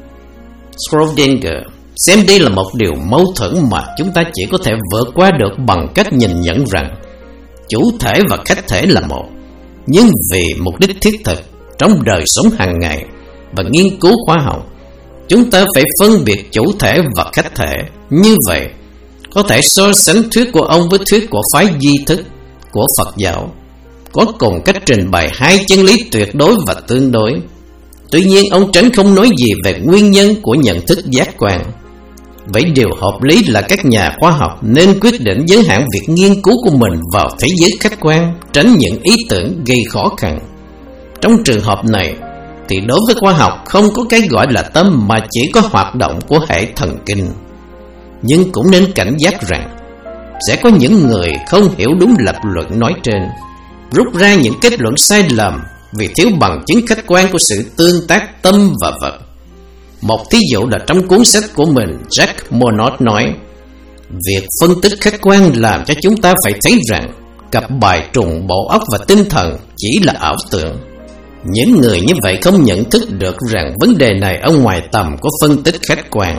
Speaker 1: Schrödinger xem đây là một điều mâu thuẫn mà chúng ta chỉ có thể vượt qua được bằng cách nhìn nhận rằng chủ thể và khách thể là một. Nhưng vì mục đích thiết thực trong đời sống hàng ngày và nghiên cứu khoa học, chúng ta phải phân biệt chủ thể và khách thể. Như vậy, có thể so sánh thuyết của ông với thuyết của phái duy thức của Phật giáo, có cùng cách trình bày hai chân lý tuyệt đối và tương đối. Tuy nhiên, ông tránh không nói gì về nguyên nhân của nhận thức giác quan. Vậy điều hợp lý là các nhà khoa học nên quyết định giới hạn việc nghiên cứu của mình vào thế giới khách quan, tránh những ý tưởng gây khó khăn. Trong trường hợp này, thì đối với khoa học không có cái gọi là tâm, mà chỉ có hoạt động của hệ thần kinh. Nhưng cũng nên cảnh giác rằng sẽ có những người không hiểu đúng lập luận nói trên, rút ra những kết luận sai lầm vì thiếu bằng chứng khách quan của sự tương tác tâm và vật. Một thí dụ là trong cuốn sách của mình, Jack Monod nói, việc phân tích khách quan làm cho chúng ta phải thấy rằng cặp bài trùng bộ óc và tinh thần chỉ là ảo tưởng. Những người như vậy không nhận thức được rằng vấn đề này ở ngoài tầm của phân tích khách quan.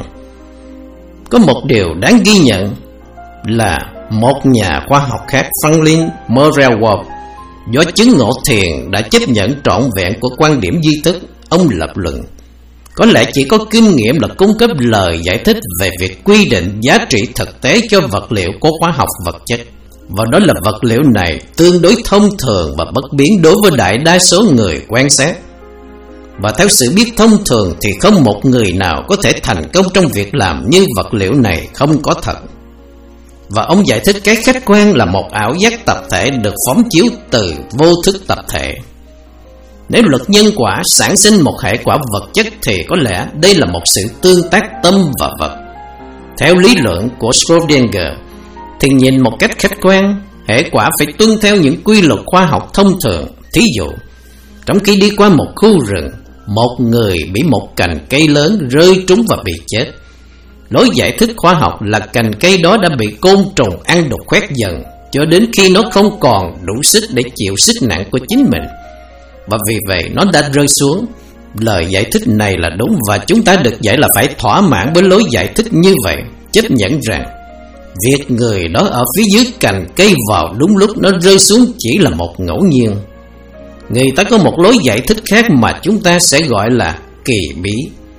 Speaker 1: Có một điều đáng ghi nhận là một nhà khoa học khác, Franklin Murray-Watt, do chứng ngộ thiền đã chấp nhận trọn vẹn của quan điểm duy thức. Ông lập luận có lẽ chỉ có kinh nghiệm là cung cấp lời giải thích về việc quy định giá trị thực tế cho vật liệu của hóa học vật chất, và đó là vật liệu này tương đối thông thường và bất biến đối với đại đa số người quan sát. Và theo sự biết thông thường thì không một người nào có thể thành công trong việc làm như vật liệu này không có thật. Và ông giải thích cái khách quan là một ảo giác tập thể được phóng chiếu từ vô thức tập thể. Nếu luật nhân quả sản sinh một hệ quả vật chất thì có lẽ đây là một sự tương tác tâm và vật. Theo lý luận của Schrödinger thì nhìn một cách khách quan, hệ quả phải tuân theo những quy luật khoa học thông thường. Thí dụ, trong khi đi qua một khu rừng, một người bị một cành cây lớn rơi trúng và bị chết. Lối giải thích khoa học là cành cây đó đã bị côn trùng ăn đục khoét dần cho đến khi nó không còn đủ sức để chịu sức nặng của chính mình, và vì vậy nó đã rơi xuống. Lời giải thích này là đúng, và chúng ta được dạy là phải thỏa mãn với lối giải thích như vậy, chấp nhận rằng việc người đó ở phía dưới cành cây vào đúng lúc nó rơi xuống chỉ là một ngẫu nhiên. Người ta có một lối giải thích khác mà chúng ta sẽ gọi là kỳ bí.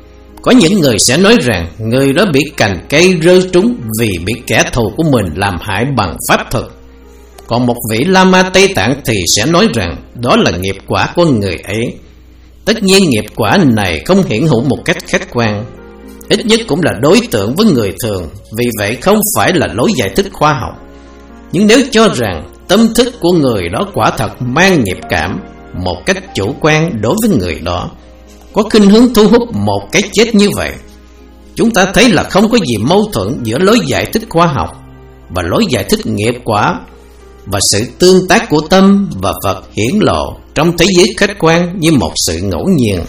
Speaker 1: Có những người sẽ nói rằng người đó bị cành cây rơi trúng vì bị kẻ thù của mình làm hại bằng pháp thuật. Còn một vị Lama Tây Tạng thì sẽ nói rằng đó là nghiệp quả của người ấy. Tất nhiên nghiệp quả này không hiển hữu một cách khách quan, ít nhất cũng là đối tượng với người thường, vì vậy không phải là lối giải thích khoa học. Nhưng nếu cho rằng tâm thức của người đó quả thật mang nghiệp cảm một cách chủ quan đối với người đó, có khuynh hướng thu hút một cái chết như vậy, chúng ta thấy là không có gì mâu thuẫn giữa lối giải thích khoa học và lối giải thích nghiệp quả, và sự tương tác của tâm và vật hiển lộ trong thế giới khách quan như một sự ngẫu nhiên.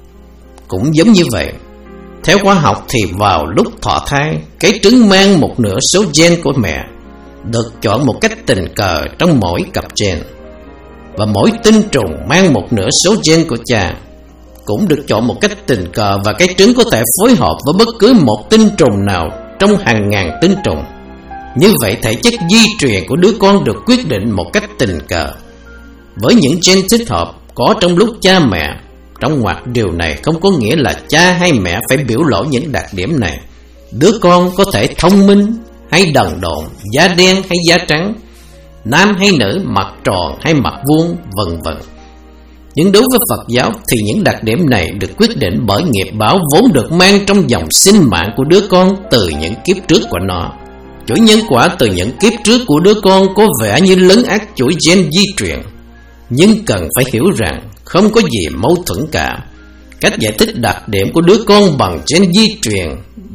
Speaker 1: Cũng giống như vậy, theo khoa học thì vào lúc thọ thai, cái trứng mang một nửa số gen của mẹ được chọn một cách tình cờ trong mỗi cặp gen, và mỗi tinh trùng mang một nửa số gen của cha cũng được chọn một cách tình cờ, và cái trứng có thể phối hợp với bất cứ một tinh trùng nào trong hàng ngàn tinh trùng. Như vậy thể chất di truyền của đứa con được quyết định một cách tình cờ với những gen thích hợp có trong lúc cha mẹ. Trong ngoặc điều này không có nghĩa là cha hay mẹ phải biểu lộ những đặc điểm này. Đứa con có thể thông minh hay đần độn, da đen hay da trắng, nam hay nữ, mặt tròn hay mặt vuông, vân vân. Nhưng đối với Phật giáo thì những đặc điểm này được quyết định bởi nghiệp báo vốn được mang trong dòng sinh mạng của đứa con từ những kiếp trước của nó. Chuỗi nhân quả từ những kiếp trước của đứa con có vẻ như lấn át chuỗi gen di truyền, nhưng cần phải hiểu rằng không có gì mâu thuẫn cả. Cách giải thích đặc điểm của đứa con bằng gen di truyền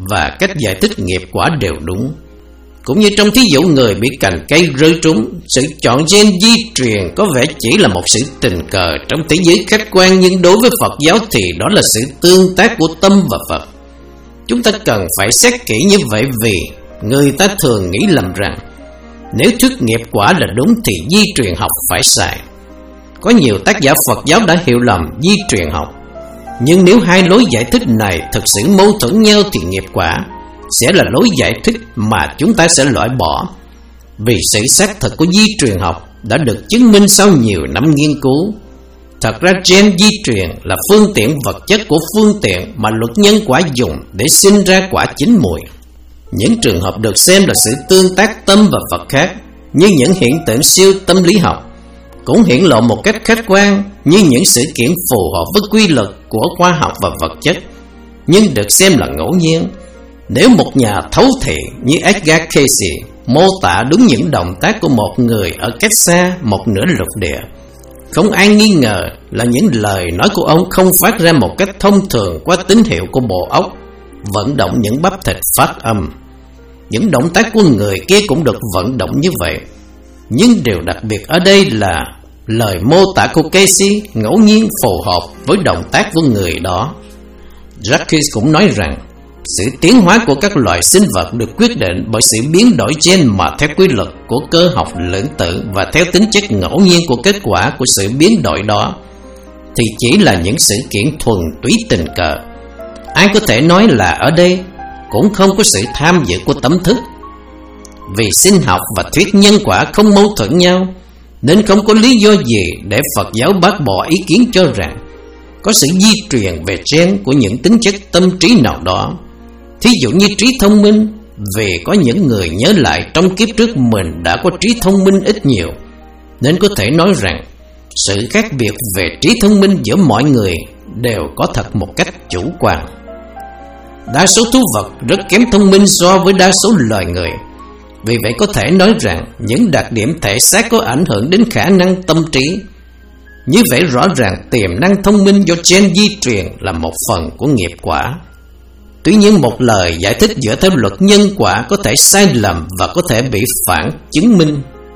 Speaker 1: và cách giải thích nghiệp quả đều đúng. Cũng như trong thí dụ người bị cành cây rơi trúng, sự chọn gen di truyền có vẻ chỉ là một sự tình cờ trong thế giới khách quan, nhưng đối với Phật giáo thì đó là sự tương tác của tâm và Phật. Chúng ta cần phải xét kỹ như vậy, vì người ta thường nghĩ lầm rằng nếu thuyết nghiệp quả là đúng thì di truyền học phải sai. Có nhiều tác giả Phật giáo đã hiểu lầm di truyền học. Nhưng nếu hai lối giải thích này thực sự mâu thuẫn nhau thì nghiệp quả sẽ là lối giải thích mà chúng ta sẽ loại bỏ, vì sự xác thực của di truyền học đã được chứng minh sau nhiều năm nghiên cứu. Thật ra gen di truyền là phương tiện vật chất của phương tiện mà luật nhân quả dùng để sinh ra quả chín mùi. Những trường hợp được xem là sự tương tác tâm và Phật khác, như những hiện tượng siêu tâm lý học, cũng hiển lộ một cách khách quan như những sự kiện phù hợp với quy luật của khoa học và vật chất, nhưng được xem là ngẫu nhiên. Nếu một nhà thấu thị như Edgar Cayce mô tả đúng những động tác của một người ở cách xa một nửa lục địa, không ai nghi ngờ là những lời nói của ông không phát ra một cách thông thường qua tín hiệu của bộ óc vận động những bắp thịt phát âm. Những động tác của người kia cũng được vận động như vậy. Nhưng điều đặc biệt ở đây là lời mô tả của Cayce ngẫu nhiên phù hợp với động tác của người đó. Jacques cũng nói rằng sự tiến hóa của các loài sinh vật được quyết định bởi sự biến đổi gen mà theo quy luật của cơ học lượng tử và theo tính chất ngẫu nhiên của kết quả của sự biến đổi đó thì chỉ là những sự kiện thuần túy tình cờ. Ai có thể nói là ở đây cũng không có sự tham dự của tâm thức. Vì sinh học và thuyết nhân quả không mâu thuẫn nhau, nên không có lý do gì để Phật giáo bác bỏ ý kiến cho rằng có sự di truyền về gen của những tính chất tâm trí nào đó. Thí dụ như trí thông minh, vì có những người nhớ lại trong kiếp trước mình đã có trí thông minh ít nhiều, nên có thể nói rằng sự khác biệt về trí thông minh giữa mọi người đều có thật một cách chủ quan. Đa số thú vật rất kém thông minh so với đa số loài người. Vì vậy có thể nói rằng những đặc điểm thể xác có ảnh hưởng đến khả năng tâm trí. Như vậy rõ ràng tiềm năng thông minh do gen di truyền là một phần của nghiệp quả. Tuy nhiên một lời giải thích dựa theo luật nhân quả có thể sai lầm và có thể bị phản chứng minh.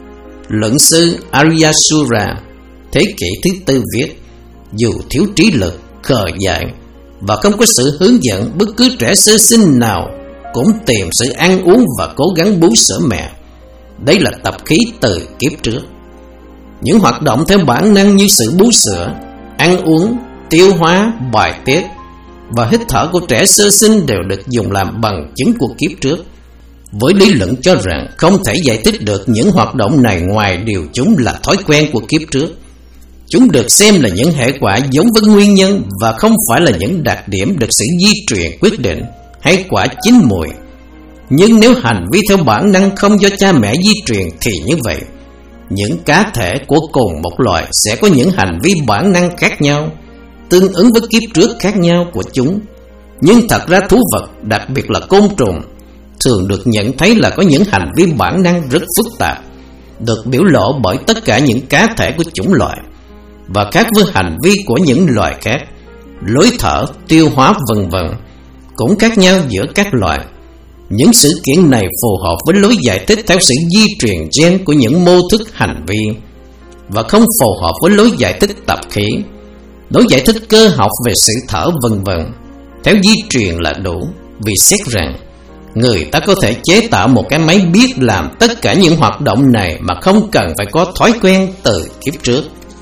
Speaker 1: Luận sư Aryasura thế kỷ thứ tư viết: dù thiếu trí lực, khờ dại và không có sự hướng dẫn, bất cứ trẻ sơ sinh nào cũng tìm sự ăn uống và cố gắng bú sữa mẹ. Đây là tập khí từ kiếp trước. Những hoạt động theo bản năng như sự bú sữa, ăn uống, tiêu hóa, bài tiết và hít thở của trẻ sơ sinh đều được dùng làm bằng chứng của kiếp trước, với lý luận cho rằng không thể giải thích được những hoạt động này ngoài điều chúng là thói quen của kiếp trước. Chúng được xem là những hệ quả giống với nguyên nhân và không phải là những đặc điểm được sự di truyền quyết định hay quả chín mùi. Nhưng nếu hành vi theo bản năng không do cha mẹ di truyền thì như vậy, những cá thể của cùng một loài sẽ có những hành vi bản năng khác nhau, tương ứng với kiếp trước khác nhau của chúng. Nhưng thật ra thú vật, đặc biệt là côn trùng, thường được nhận thấy là có những hành vi bản năng rất phức tạp, được biểu lộ bởi tất cả những cá thể của chủng loại, và khác với hành vi của những loài khác. Lối thở, tiêu hóa vân vân cũng khác nhau giữa các loài. Những sự kiện này phù hợp với lối giải thích theo sự di truyền gen của những mô thức hành vi, và không phù hợp với lối giải thích tập khí, lối giải thích cơ học về sự thở vân vân. Theo di truyền là đủ, vì xét rằng người ta có thể chế tạo một cái máy biết làm tất cả những hoạt động này mà không cần phải có thói quen từ kiếp trước.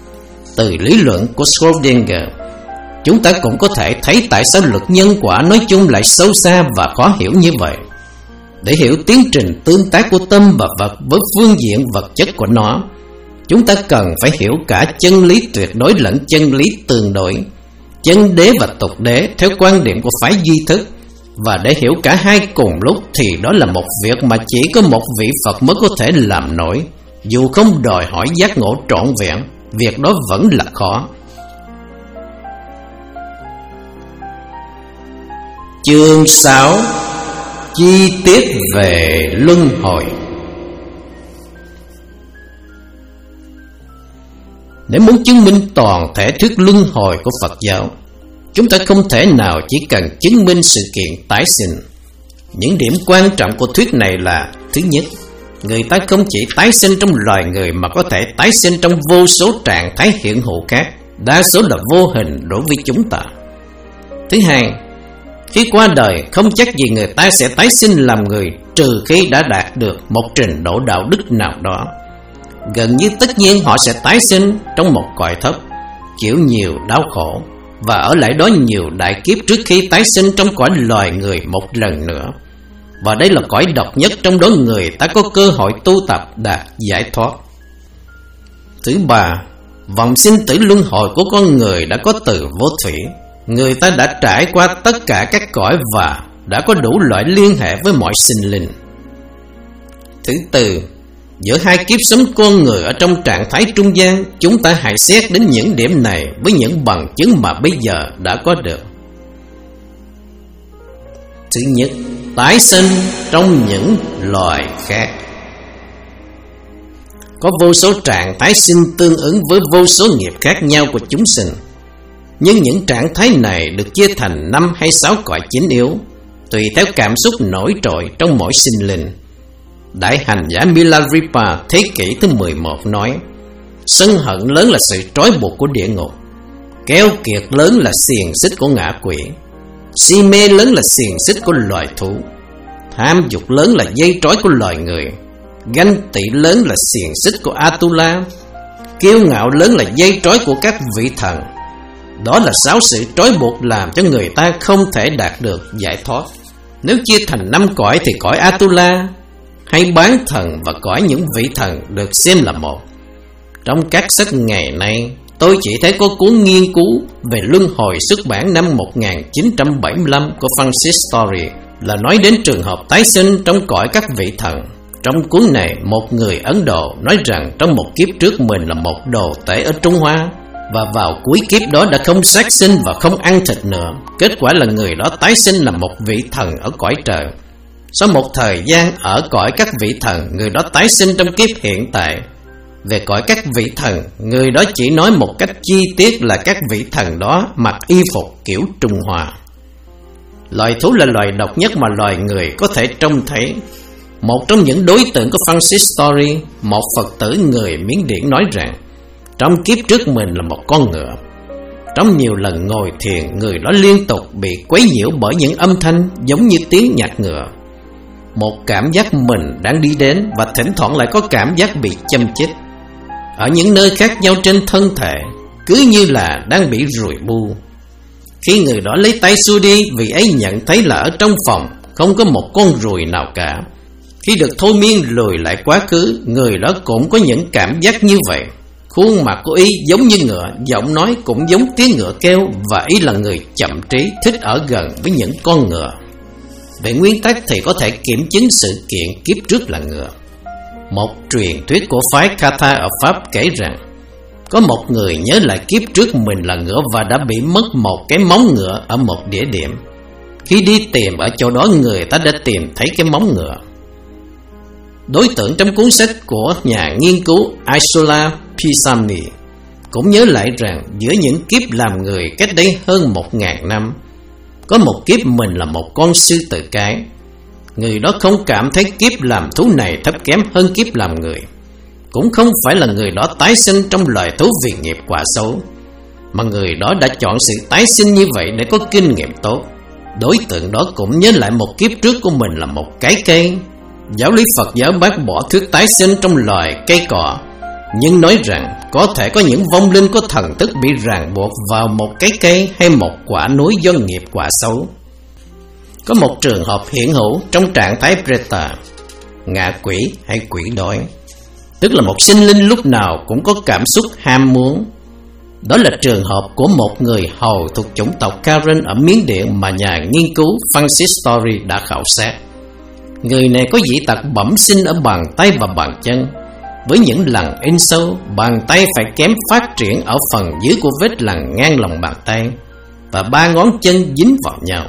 Speaker 1: Từ lý luận của Schrödinger, chúng ta cũng có thể thấy tại sao luật nhân quả nói chung lại sâu xa và khó hiểu như vậy. Để hiểu tiến trình tương tác của tâm và vật với phương diện vật chất của nó, chúng ta cần phải hiểu cả chân lý tuyệt đối lẫn chân lý tương đối, chân đế và tục đế theo quan điểm của phái duy thức. Và để hiểu cả hai cùng lúc thì đó là một việc mà chỉ có một vị Phật mới có thể làm nổi. Dù không đòi hỏi giác ngộ trọn vẹn, việc đó vẫn là khó. Chương sáu: chi tiết về luân hồi. Để muốn chứng minh toàn thể thuyết luân hồi của Phật giáo, chúng ta không thể nào chỉ cần chứng minh sự kiện tái sinh, Những điểm quan trọng của thuyết này là: thứ nhất, người ta không chỉ tái sinh trong loài người mà có thể tái sinh trong vô số trạng thái hiện hữu khác, đa số là vô hình đối với chúng ta. Thứ hai, khi qua đời không chắc gì người ta sẽ tái sinh làm người, trừ khi đã đạt được một trình độ đạo đức nào đó. Gần như tất nhiên họ sẽ tái sinh trong một cõi thấp, chịu nhiều đau khổ và ở lại đó nhiều đại kiếp trước khi tái sinh trong cõi loài người một lần nữa. Và đây là cõi độc nhất trong đó người ta có cơ hội tu tập đạt giải thoát. Thứ ba, vòng sinh tử luân hồi của con người đã có từ vô thủy. Người ta đã trải qua tất cả các cõi và đã có đủ loại liên hệ với mọi sinh linh. Thứ tư, giữa hai kiếp sống con người ở trong trạng thái trung gian, chúng ta hãy xét đến những điểm này với những bằng chứng mà bây giờ đã có được. Thứ nhất, tái sinh trong những loài khác. Có vô số trạng thái sinh tương ứng với vô số nghiệp khác nhau của chúng sinh. Nhưng những trạng thái này được chia thành năm hay sáu cõi chính yếu, tùy theo cảm xúc nổi trội trong mỗi sinh linh. Đại hành giả Milarepa thế kỷ thứ mười một nói: sân hận lớn là sự trói buộc của địa ngục, keo kiệt lớn là xiềng xích của ngạ quỷ, si mê lớn là xiềng xích của loài thú, tham dục lớn là dây trói của loài người, ganh tị lớn là xiềng xích của Atula, kiêu ngạo lớn là dây trói của các vị thần. Đó là sáu sự trói buộc làm cho người ta không thể đạt được giải thoát. Nếu chia thành năm cõi thì cõi Atula hay bán thần và cõi những vị thần được xem là một. Trong các sách ngày nay, tôi chỉ thấy có cuốn nghiên cứu về luân hồi xuất bản năm một nghìn chín trăm bảy mươi lăm của Francis Story là nói đến trường hợp tái sinh trong cõi các vị thần. Trong cuốn này, một người Ấn Độ nói rằng trong một kiếp trước mình là một đồ tể ở Trung Hoa, và vào cuối kiếp đó đã không sát sinh và không ăn thịt nữa. Kết quả là người đó tái sinh là một vị thần ở cõi trời. Sau một thời gian ở cõi các vị thần, người đó tái sinh trong kiếp hiện tại. Về cõi các vị thần, người đó chỉ nói một cách chi tiết là các vị thần đó mặc y phục kiểu Trung Hoa. Loài thú là loài độc nhất mà loài người có thể trông thấy. Một trong những đối tượng của Francis Story, một Phật tử người Miến Điện nói rằng trong kiếp trước mình là một con ngựa. Trong nhiều lần ngồi thiền, người đó liên tục bị quấy nhiễu bởi những âm thanh giống như tiếng nhạc ngựa. Một cảm giác mình đang đi đến và thỉnh thoảng lại có cảm giác bị châm chích ở những nơi khác nhau trên thân thể, cứ như là đang bị ruồi bu. Khi người đó lấy tay xua đi, vị ấy nhận thấy là ở trong phòng không có một con ruồi nào cả. Khi được thôi miên lùi lại quá khứ, người đó cũng có những cảm giác như vậy. Khuôn mặt của y giống như ngựa, giọng nói cũng giống tiếng ngựa kêu, và y là người chậm trí, thích ở gần với những con ngựa. Về nguyên tắc thì có thể kiểm chứng sự kiện kiếp trước là ngựa. Một truyền thuyết của phái Katha ở Pháp kể rằng có một người nhớ lại kiếp trước mình là ngựa và đã bị mất một cái móng ngựa ở một địa điểm. Khi đi tìm ở chỗ đó, người ta đã tìm thấy cái móng ngựa. Đối tượng trong cuốn sách của nhà nghiên cứu Isola Pisani cũng nhớ lại rằng giữa những kiếp làm người cách đây hơn một ngàn năm, có một kiếp mình là một con sư tử cái. Người đó không cảm thấy kiếp làm thú này thấp kém hơn kiếp làm người. Cũng không phải là người đó tái sinh trong loài thú vì nghiệp quả xấu, mà người đó đã chọn sự tái sinh như vậy để có kinh nghiệm tốt. Đối tượng đó cũng nhớ lại một kiếp trước của mình là một cái cây. Giáo lý Phật giáo bác bỏ thuyết tái sinh trong loài cây cỏ, nhưng nói rằng có thể có những vong linh có thần thức bị ràng buộc vào một cái cây hay một quả núi do nghiệp quả xấu. Có một trường hợp hiện hữu trong trạng thái Preta, ngạ quỷ hay quỷ đói, tức là một sinh linh lúc nào cũng có cảm xúc ham muốn. Đó là trường hợp của một người hầu thuộc chủng tộc Karen ở Miến Điện mà nhà nghiên cứu Francis Story đã khảo sát. Người này có dị tật bẩm sinh ở bàn tay và bàn chân. Với những lần in sâu, bàn tay phải kém phát triển ở phần dưới của vết lằn ngang lòng bàn tay, và ba ngón chân dính vào nhau.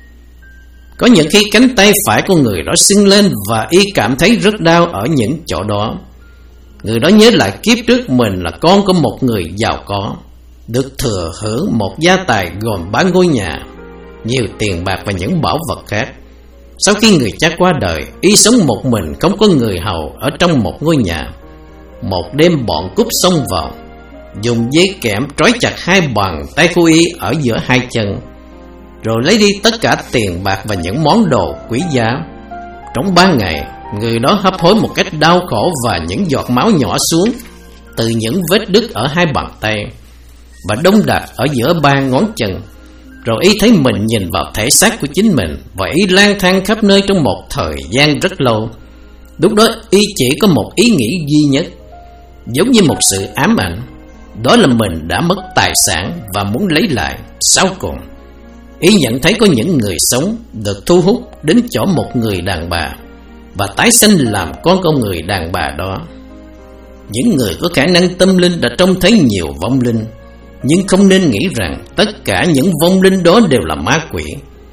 Speaker 1: Có những khi cánh tay phải của người đó sưng lên và y cảm thấy rất đau ở những chỗ đó. Người đó nhớ lại kiếp trước mình là con của một người giàu có, được thừa hưởng một gia tài gồm ba ngôi nhà, nhiều tiền bạc và những bảo vật khác. Sau khi người cha qua đời, y sống một mình, không có người hầu, ở trong một ngôi nhà. Một đêm bọn cướp xông vào, dùng dây kẽm trói chặt hai bàn tay của y ở giữa hai chân, rồi lấy đi tất cả tiền bạc và những món đồ quý giá. Trong ba ngày, người đó hấp hối một cách đau khổ, và những giọt máu nhỏ xuống từ những vết đứt ở hai bàn tay và đông đặc ở giữa ba ngón chân. Rồi y thấy mình nhìn vào thể xác của chính mình, và y lang thang khắp nơi trong một thời gian rất lâu. Lúc đó y chỉ có một ý nghĩ duy nhất, giống như một sự ám ảnh, đó là mình đã mất tài sản và muốn lấy lại. Sau cùng, y nhận thấy có những người sống được thu hút đến chỗ một người đàn bà và tái sanh làm con của người đàn bà đó. Những người có khả năng tâm linh đã trông thấy nhiều vong linh, nhưng không nên nghĩ rằng tất cả những vong linh đó đều là ma quỷ.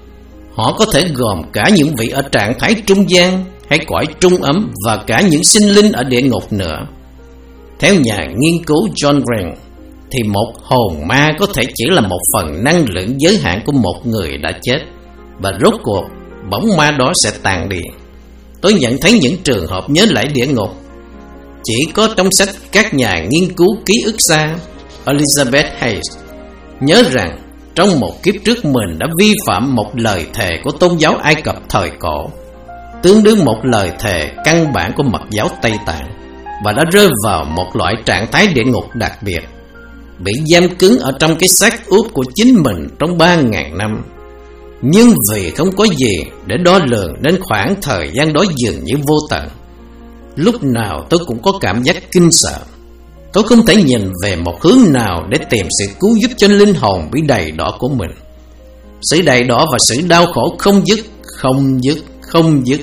Speaker 1: Họ có thể gồm cả những vị ở trạng thái trung gian hay cõi trung ấm, và cả những sinh linh ở địa ngục nữa. Theo nhà nghiên cứu John Green, thì một hồn ma có thể chỉ là một phần năng lượng giới hạn của một người đã chết, và rốt cuộc bóng ma đó sẽ tàn đi. Tôi nhận thấy những trường hợp nhớ lại địa ngục chỉ có trong sách các nhà nghiên cứu ký ức xa. Elizabeth Hayes nhớ rằng trong một kiếp trước mình đã vi phạm một lời thề của tôn giáo Ai Cập thời cổ, tương đương một lời thề căn bản của Mật giáo Tây Tạng, và đã rơi vào một loại trạng thái địa ngục đặc biệt, bị giam cứng ở trong cái xác ướp của chính mình trong ba ngàn năm. Nhưng vì không có gì để đo lường nên khoảng thời gian đó dường như vô tận. Lúc nào tôi cũng có cảm giác kinh sợ. Tôi không thể nhìn về một hướng nào để tìm sự cứu giúp cho linh hồn bị đầy đọa của mình. Sự đầy đọa và sự đau khổ không dứt, không dứt, không dứt.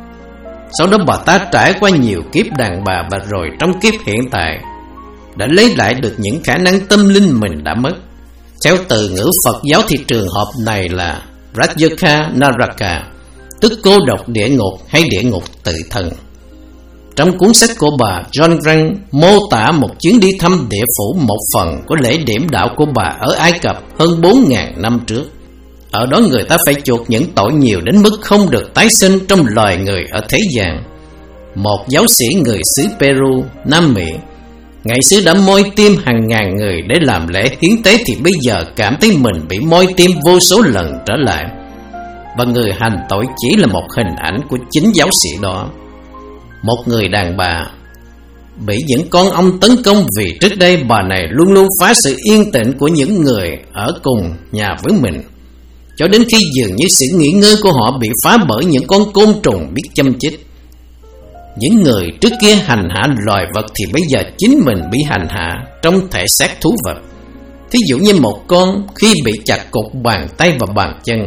Speaker 1: Sau đó bà ta trải qua nhiều kiếp đàn bà, và rồi trong kiếp hiện tại đã lấy lại được những khả năng tâm linh mình đã mất. Theo từ ngữ Phật giáo thì trường hợp này là Rajyaka Naraka, tức cô độc địa ngục hay địa ngục tự thân. Trong cuốn sách của bà, John Grant mô tả một chuyến đi thăm địa phủ, một phần của lễ điểm đạo của bà ở Ai Cập hơn bốn ngàn năm trước. Ở đó người ta phải chuộc những tội nhiều đến mức không được tái sinh trong loài người ở thế gian. Một giáo sĩ người xứ Peru, Nam Mỹ, ngày xưa đã moi tim hàng ngàn người để làm lễ hiến tế, thì bây giờ cảm thấy mình bị moi tim vô số lần trở lại, và người hành tội chỉ là một hình ảnh của chính giáo sĩ đó. Một người đàn bà bị những con ong tấn công vì trước đây bà này luôn luôn phá sự yên tĩnh của những người ở cùng nhà với mình, cho đến khi dường như sự nghỉ ngơi của họ bị phá bởi những con côn trùng biết châm chích. Những người trước kia hành hạ loài vật thì bây giờ chính mình bị hành hạ trong thể xác thú vật. Thí dụ như một con khi bị chặt cụt bàn tay và bàn chân.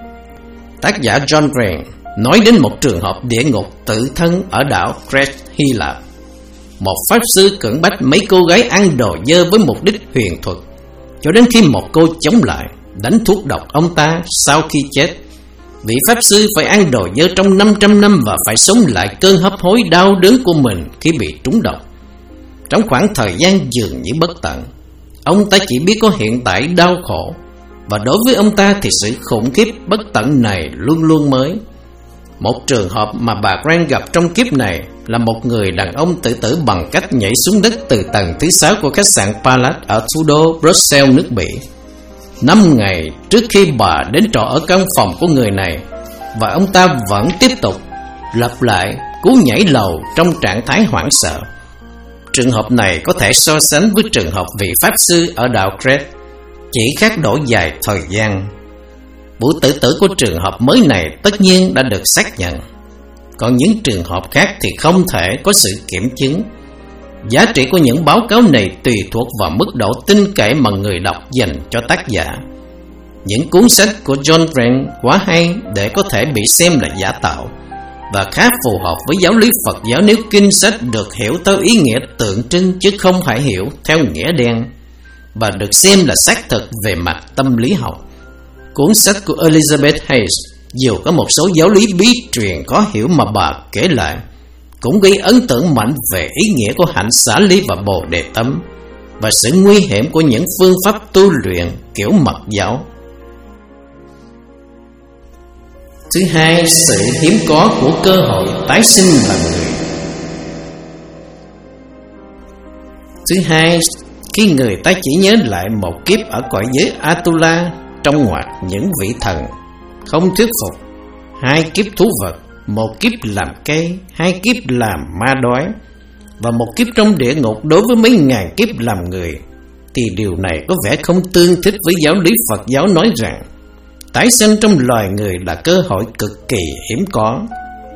Speaker 1: Tác giả John Grant nói đến một trường hợp địa ngục tự thân ở đảo Crete, Hy Lạp. Một pháp sư cưỡng bách mấy cô gái ăn đồ dơ với mục đích huyền thuật, cho đến khi một cô chống lại, đánh thuốc độc ông ta. Sau khi chết, vị pháp sư phải ăn đồ dơ trong năm trăm năm và phải sống lại cơn hấp hối đau đớn của mình khi bị trúng độc. Trong khoảng thời gian dường như bất tận, ông ta chỉ biết có hiện tại đau khổ, và đối với ông ta thì sự khủng khiếp bất tận này luôn luôn mới. Một trường hợp mà bà Grant gặp trong kiếp này là một người đàn ông tự tử bằng cách nhảy xuống đất từ tầng thứ sáu của khách sạn Palace ở thủ đô Brussels, nước Bỉ. Năm ngày trước khi bà đến trọ ở căn phòng của người này, và ông ta vẫn tiếp tục lặp lại cú nhảy lầu trong trạng thái hoảng sợ. Trường hợp này có thể so sánh với trường hợp vị pháp sư ở đảo Crete, chỉ khác đổi dài thời gian. Vụ tự tử của trường hợp mới này tất nhiên đã được xác nhận, còn những trường hợp khác thì không thể có sự kiểm chứng. Giá trị của những báo cáo này tùy thuộc vào mức độ tin cậy mà người đọc dành cho tác giả. Những cuốn sách của John Grant quá hay để có thể bị xem là giả tạo, và khá phù hợp với giáo lý Phật giáo nếu kinh sách được hiểu theo ý nghĩa tượng trưng chứ không phải hiểu theo nghĩa đen, và được xem là xác thực về mặt tâm lý học. Cuốn sách của Elizabeth Hayes, dù có một số giáo lý bí truyền khó hiểu mà bà kể lại, cũng gây ấn tượng mạnh về ý nghĩa của hạnh xả ly và bồ đề tâm, và sự nguy hiểm của những phương pháp tu luyện kiểu mật giáo. Thứ hai, sự hiếm có của cơ hội tái sinh làm người. Thứ hai, khi người ta chỉ nhớ lại một kiếp ở cõi giới Atula trong ngoặc những vị thần không thuyết phục, hai kiếp thú vật, một kiếp làm cây, hai kiếp làm ma đói, và một kiếp trong địa ngục đối với mấy ngàn kiếp làm người, thì điều này có vẻ không tương thích với giáo lý Phật giáo nói rằng tái sinh trong loài người là cơ hội cực kỳ hiếm có.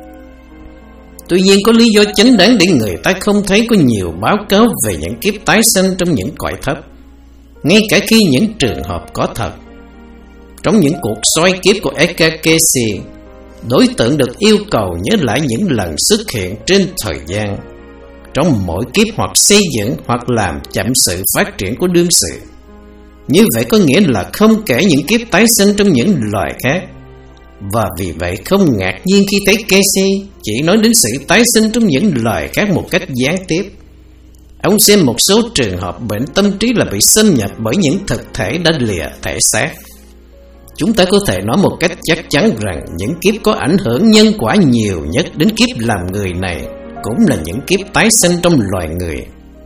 Speaker 1: Tuy nhiên có lý do chính đáng để người ta không thấy có nhiều báo cáo về những kiếp tái sinh trong những cõi thấp, ngay cả khi những trường hợp có thật. Trong những cuộc soi kiếp của Edgar Cayce, đối tượng được yêu cầu nhớ lại những lần xuất hiện trên thời gian trong mỗi kiếp, hoặc xây dựng hoặc làm chậm sự phát triển của đương sự. Như vậy có nghĩa là không kể những kiếp tái sinh trong những loài khác. Và vì vậy không ngạc nhiên khi thấy Cayce chỉ nói đến sự tái sinh trong những loài khác một cách gián tiếp. Ông xem một số trường hợp bệnh tâm trí là bị xâm nhập bởi những thực thể đã lìa thể xác. Chúng ta có thể nói một cách chắc chắn rằng những kiếp có ảnh hưởng nhân quả nhiều nhất đến kiếp làm người này cũng là những kiếp tái sinh trong loài người.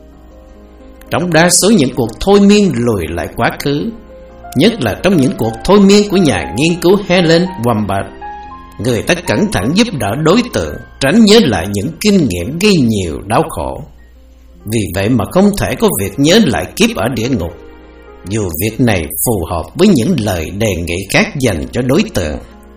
Speaker 1: Trong đa số những cuộc thôi miên lùi lại quá khứ, nhất là trong những cuộc thôi miên của nhà nghiên cứu Helen Wambach, người ta cẩn thận giúp đỡ đối tượng tránh nhớ lại những kinh nghiệm gây nhiều đau khổ. Vì vậy mà không thể có việc nhớ lại kiếp ở địa ngục, dù việc này phù hợp với những lời đề nghị khác dành cho đối tượng.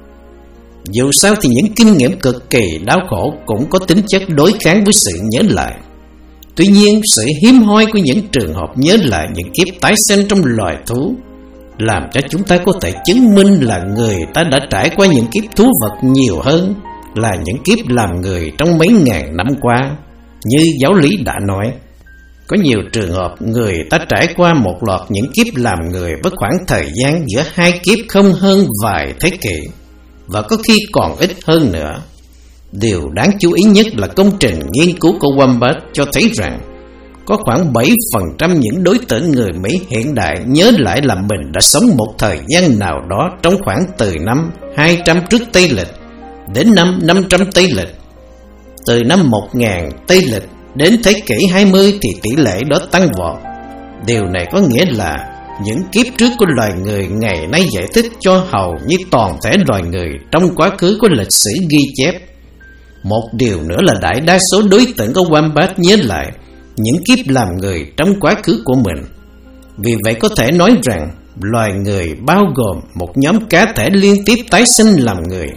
Speaker 1: Dù sao thì những kinh nghiệm cực kỳ đau khổ cũng có tính chất đối kháng với sự nhớ lại. Tuy nhiên, sự hiếm hoi của những trường hợp nhớ lại những kiếp tái sinh trong loài thú làm cho chúng ta có thể chứng minh là người ta đã trải qua những kiếp thú vật nhiều hơn là những kiếp làm người trong mấy ngàn năm qua. Như giáo lý đã nói, có nhiều trường hợp người ta trải qua một loạt những kiếp làm người với khoảng thời gian giữa hai kiếp không hơn vài thế kỷ, và có khi còn ít hơn nữa. Điều đáng chú ý nhất là công trình nghiên cứu của Wambach cho thấy rằng có khoảng bảy phần trăm những đối tượng người Mỹ hiện đại nhớ lại là mình đã sống một thời gian nào đó trong khoảng từ năm hai trăm trước Tây Lịch đến năm năm trăm Tây Lịch. Từ năm một nghìn Tây Lịch đến thế kỷ hai mươi thì tỷ lệ đó tăng vọt. Điều này có nghĩa là những kiếp trước của loài người ngày nay giải thích cho hầu như toàn thể loài người trong quá khứ có lịch sử ghi chép. Một điều nữa là đại đa số đối tượng của Wambach nhớ lại những kiếp làm người trong quá khứ của mình. Vì vậy có thể nói rằng loài người bao gồm một nhóm cá thể liên tiếp tái sinh làm người,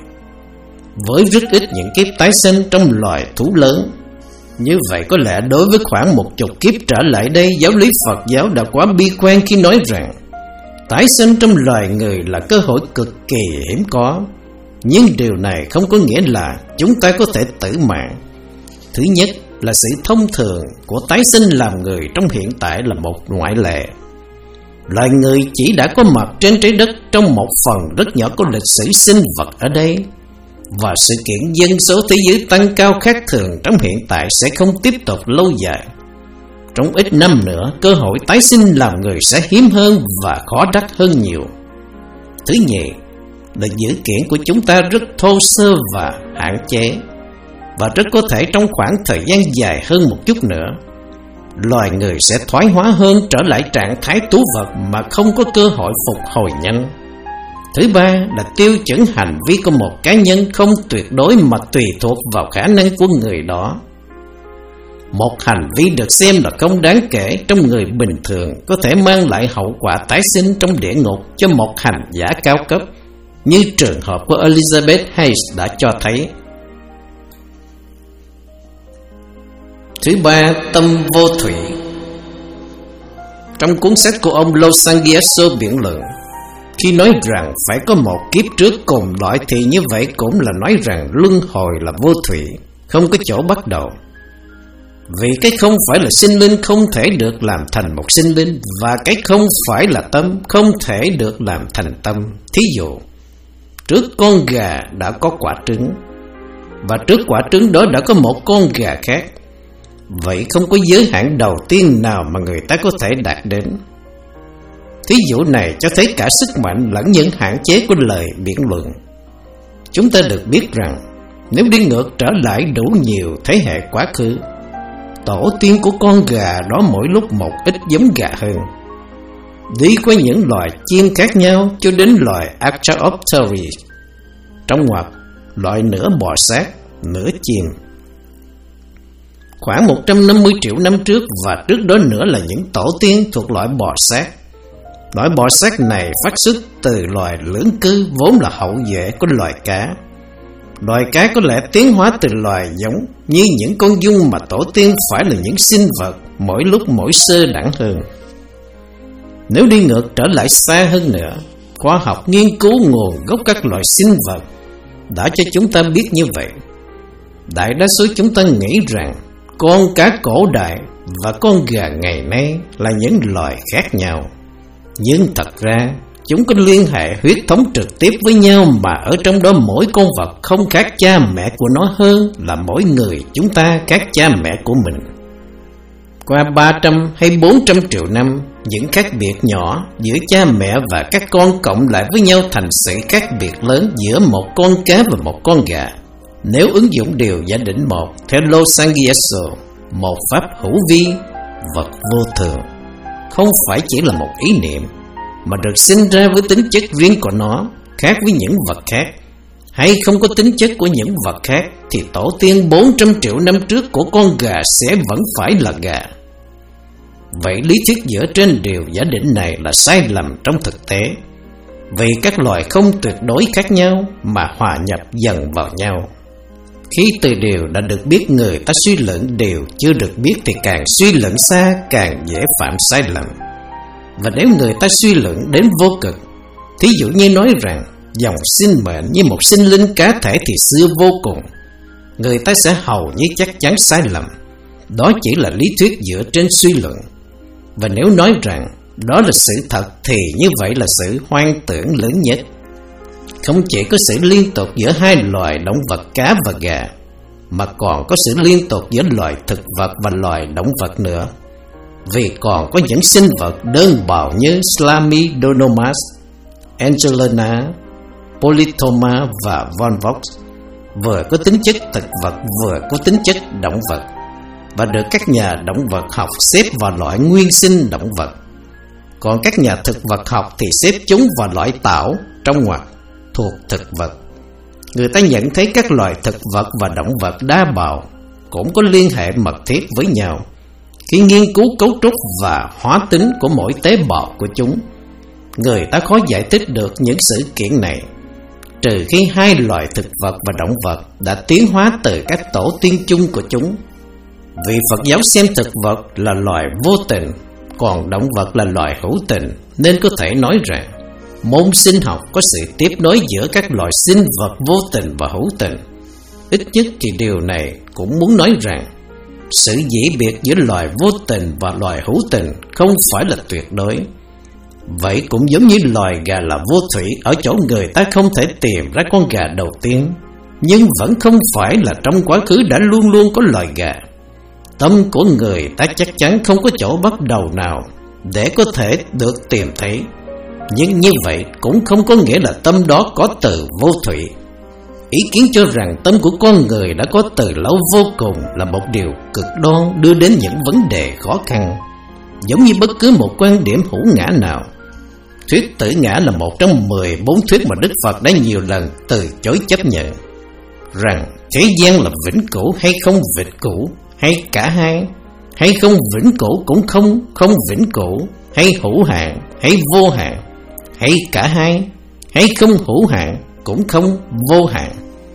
Speaker 1: với rất ít những kiếp tái sinh trong loài thú lớn. Như vậy có lẽ đối với khoảng một chục kiếp trở lại đây, giáo lý Phật giáo đã quá bi quan khi nói rằng tái sinh trong loài người là cơ hội cực kỳ hiếm có. Nhưng điều này không có nghĩa là chúng ta có thể tử mạng. Thứ nhất là sự thông thường của tái sinh làm người trong hiện tại là một ngoại lệ. Loài người chỉ đã có mặt trên trái đất trong một phần rất nhỏ của lịch sử sinh vật ở đây, và sự kiện dân số thế giới tăng cao khác thường trong hiện tại sẽ không tiếp tục lâu dài. Trong ít năm nữa, cơ hội tái sinh làm người sẽ hiếm hơn và khó đắc hơn nhiều. Thứ nhì là dữ kiện của chúng ta rất thô sơ và hạn chế, và rất có thể trong khoảng thời gian dài hơn một chút nữa, loài người sẽ thoái hóa hơn trở lại trạng thái thú vật mà không có cơ hội phục hồi nhanh. Thứ ba là tiêu chuẩn hành vi của một cá nhân không tuyệt đối mà tùy thuộc vào khả năng của người đó. Một hành vi được xem là không đáng kể trong người bình thường có thể mang lại hậu quả tái sinh trong địa ngục cho một hành giả cao cấp, như trường hợp của Elizabeth Hayes đã cho thấy. Thứ ba, tâm vô thủy. Trong cuốn sách của ông Losangiaso biện luận, khi nói rằng phải có một kiếp trước cùng loại thì như vậy cũng là nói rằng luân hồi là vô thủy, không có chỗ bắt đầu. Vì cái không phải là sinh linh không thể được làm thành một sinh linh, và cái không phải là tâm không thể được làm thành tâm. Thí dụ, trước con gà đã có quả trứng, và trước quả trứng đó đã có một con gà khác. Vậy không có giới hạn đầu tiên nào mà người ta có thể đạt đến. Thí dụ này cho thấy cả sức mạnh lẫn những hạn chế của lời biện luận. Chúng ta được biết rằng nếu đi ngược trở lại đủ nhiều thế hệ quá khứ, tổ tiên của con gà đó mỗi lúc một ít giống gà hơn, đi qua những loài chim khác nhau cho đến loài Archaeopteryx, trong ngoặc loại nửa bò sát, nửa chim. Khoảng một trăm năm mươi triệu năm trước và trước đó nữa là những tổ tiên thuộc loại bò sát. Loại bò sát này phát xuất từ loài lưỡng cư vốn là hậu duệ của loài cá. Loài cá có lẽ tiến hóa từ loài giống như những con giun mà tổ tiên phải là những sinh vật mỗi lúc mỗi sơ đẳng hơn. Nếu đi ngược trở lại xa hơn nữa, khoa học nghiên cứu nguồn gốc các loài sinh vật đã cho chúng ta biết như vậy. Đại đa số chúng ta nghĩ rằng con cá cổ đại và con gà ngày nay là những loài khác nhau. Nhưng thật ra chúng có liên hệ huyết thống trực tiếp với nhau, mà ở trong đó mỗi con vật không khác cha mẹ của nó hơn là mỗi người chúng ta khác cha mẹ của mình. Qua ba trăm hay bốn trăm triệu năm, những khác biệt nhỏ giữa cha mẹ và các con cộng lại với nhau thành sự khác biệt lớn giữa một con cá và một con gà. Nếu ứng dụng điều giả định một theo Losangieso, một pháp hữu vi, vật vô thường không phải chỉ là một ý niệm, mà được sinh ra với tính chất riêng của nó, khác với những vật khác, hay không có tính chất của những vật khác, thì tổ tiên bốn trăm triệu năm trước của con gà sẽ vẫn phải là gà. Vậy lý thuyết dựa trên điều giả định này là sai lầm trong thực tế, vì các loài không tuyệt đối khác nhau mà hòa nhập dần vào nhau. Khi từ điều đã được biết, người ta suy luận điều chưa được biết thì càng suy luận xa càng dễ phạm sai lầm. Và nếu người ta suy luận đến vô cực, thí dụ như nói rằng dòng sinh mệnh như một sinh linh cá thể thì xưa vô cùng, người ta sẽ hầu như chắc chắn sai lầm. Đó chỉ là lý thuyết dựa trên suy luận. Và nếu nói rằng đó là sự thật thì như vậy là sự hoang tưởng lớn nhất. Không chỉ có sự liên tục giữa hai loài động vật cá và gà, mà còn có sự liên tục giữa loài thực vật và loài động vật nữa. Vì còn có những sinh vật đơn bào như Chlamydomonas, Angelina, Polytoma và Von Vox, vừa có tính chất thực vật vừa có tính chất động vật, và được các nhà động vật học xếp vào loại nguyên sinh động vật. Còn các nhà thực vật học thì xếp chúng vào loại tảo, trong ngoặc thuộc thực vật. Người ta nhận thấy các loài thực vật và động vật đa bào cũng có liên hệ mật thiết với nhau khi nghiên cứu cấu trúc và hóa tính của mỗi tế bào của chúng. Người ta khó giải thích được những sự kiện này, trừ khi hai loài thực vật và động vật đã tiến hóa từ các tổ tiên chung của chúng. Vì Phật giáo xem thực vật là loài vô tình, còn động vật là loài hữu tình, nên có thể nói rằng môn sinh học có sự tiếp nối giữa các loài sinh vật vô tình và hữu tình. Ít nhất thì điều này cũng muốn nói rằng sự dĩ biệt giữa loài vô tình và loài hữu tình không phải là tuyệt đối. Vậy cũng giống như loài gà là vô thủy ở chỗ người ta không thể tìm ra con gà đầu tiên, nhưng vẫn không phải là trong quá khứ đã luôn luôn có loài gà. Tâm của người ta chắc chắn không có chỗ bắt đầu nào để có thể được tìm thấy, nhưng như vậy cũng không có nghĩa là tâm đó có từ vô thủy. Ý kiến cho rằng tâm của con người đã có từ lâu vô cùng là một điều cực đoan đưa đến những vấn đề khó khăn, giống như bất cứ một quan điểm hữu ngã nào. Thuyết tử ngã là một trong mười bốn thuyết mà Đức Phật đã nhiều lần từ chối chấp nhận. Rằng thế gian là vĩnh cửu hay không vĩnh cửu, hay cả hai, hay không vĩnh cửu cũng không không vĩnh cửu, hay hữu hạn hay vô hạn, hay cả hai, hay không hữu hạn cũng không vô hạn.